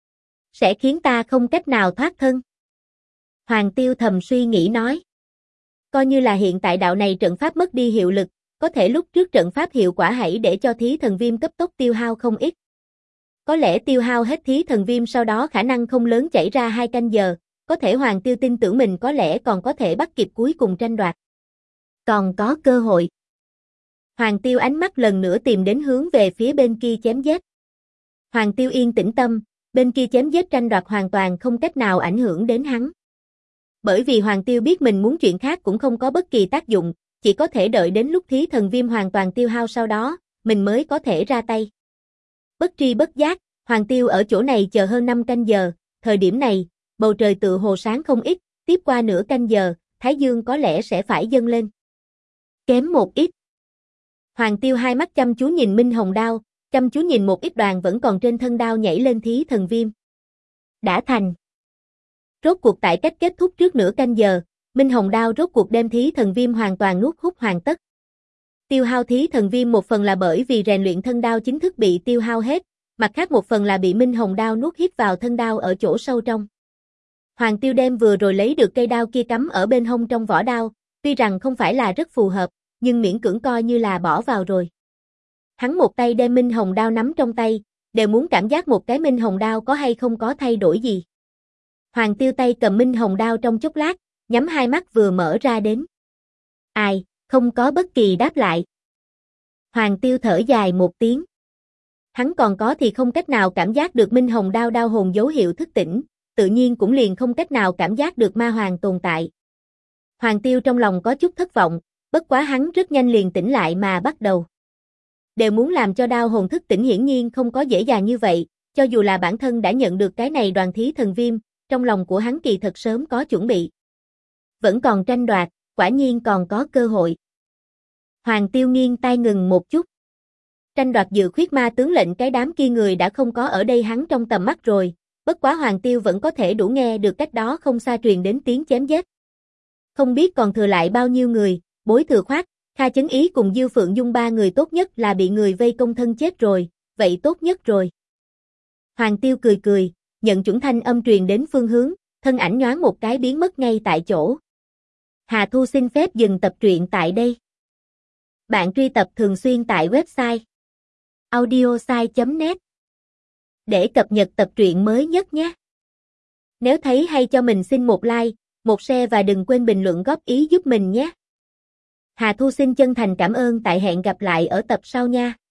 Sẽ khiến ta không cách nào thoát thân. Hoàng Tiêu thầm suy nghĩ nói. Coi như là hiện tại đạo này trận pháp mất đi hiệu lực, có thể lúc trước trận pháp hiệu quả hãy để cho thí thần viêm cấp tốc tiêu hao không ít. Có lẽ tiêu hao hết thí thần viêm sau đó khả năng không lớn chảy ra 2 canh giờ, có thể Hoàng Tiêu tin tưởng mình có lẽ còn có thể bắt kịp cuối cùng tranh đoạt. Còn có cơ hội. Hoàng Tiêu ánh mắt lần nữa tìm đến hướng về phía bên kia chém giết. Hoàng Tiêu yên tĩnh tâm, bên kia chém giết tranh đoạt hoàn toàn không cách nào ảnh hưởng đến hắn. Bởi vì Hoàng Tiêu biết mình muốn chuyện khác cũng không có bất kỳ tác dụng, chỉ có thể đợi đến lúc thí thần viêm hoàn toàn tiêu hao sau đó, mình mới có thể ra tay. Bất tri bất giác, Hoàng Tiêu ở chỗ này chờ hơn 5 canh giờ, thời điểm này, bầu trời tựa hồ sáng không ít, tiếp qua nửa canh giờ, Thái Dương có lẽ sẽ phải dâng lên. Kém một ít. Hoàng Tiêu hai mắt chăm chú nhìn Minh Hồng đao, chăm chú nhìn một ít đoàn vẫn còn trên thân đao nhảy lên thí thần viêm. Đã thành. Rốt cuộc tại cách kết thúc trước nửa canh giờ, Minh Hồng đao rốt cuộc đem thí thần viêm hoàn toàn nuốt hút hoàn tất. Tiêu hao thí thần viêm một phần là bởi vì rèn luyện thân đao chính thức bị tiêu hao hết, mặt khác một phần là bị Minh Hồng đao nuốt hít vào thân đao ở chỗ sâu trong. Hoàng Tiêu đem vừa rồi lấy được cây đao kia cắm ở bên hông trong vỏ đao, tuy rằng không phải là rất phù hợp, nhưng miễn cưỡng coi như là bỏ vào rồi. Hắn một tay đem Minh Hồng đao nắm trong tay, đều muốn cảm giác một cái Minh Hồng đao có hay không có thay đổi gì. Hoàng Tiêu tay cầm Minh Hồng đao trong chốc lát, nhắm hai mắt vừa mở ra đến. Ai, không có bất kỳ đáp lại. Hoàng Tiêu thở dài một tiếng. Hắn còn có thì không cách nào cảm giác được Minh Hồng đao đao hồn dấu hiệu thức tỉnh, tự nhiên cũng liền không cách nào cảm giác được ma hoàng tồn tại. Hoàng Tiêu trong lòng có chút thất vọng, bất quá hắn rất nhanh liền tỉnh lại mà bắt đầu. Đều muốn làm cho đao hồn thức tỉnh hiển nhiên không có dễ dàng như vậy, cho dù là bản thân đã nhận được cái này đoàn thí thần viêm, trong lòng của hắn kỳ thật sớm có chuẩn bị. Vẫn còn tranh đoạt, quả nhiên còn có cơ hội. Hoàng Tiêu nghiêng tai ngừng một chút. Tranh đoạt dự khuyết ma tướng lệnh cái đám kia người đã không có ở đây hắn trong tầm mắt rồi, bất quá Hoàng Tiêu vẫn có thể đủ nghe được cách đó không xa truyền đến tiếng chém giết. Không biết còn thừa lại bao nhiêu người, Bối Thừa Khoát, Kha Chấn Ý cùng Dư Phượng Dung ba người tốt nhất là bị người vây công thân chết rồi, vậy tốt nhất rồi. Hoàng Tiêu cười cười, nhận chuẩn thanh âm truyền đến phương hướng, thân ảnh nhoáng một cái biến mất ngay tại chỗ. Hà Thu xin phép dừng tập truyện tại đây. Bạn truy tập thường xuyên tại website audiosai.net để cập nhật tập truyện mới nhất nhé. Nếu thấy hay cho mình xin một like, một share và đừng quên bình luận góp ý giúp mình nhé. Hà Thu xin chân thành cảm ơn, tại hẹn gặp lại ở tập sau nha.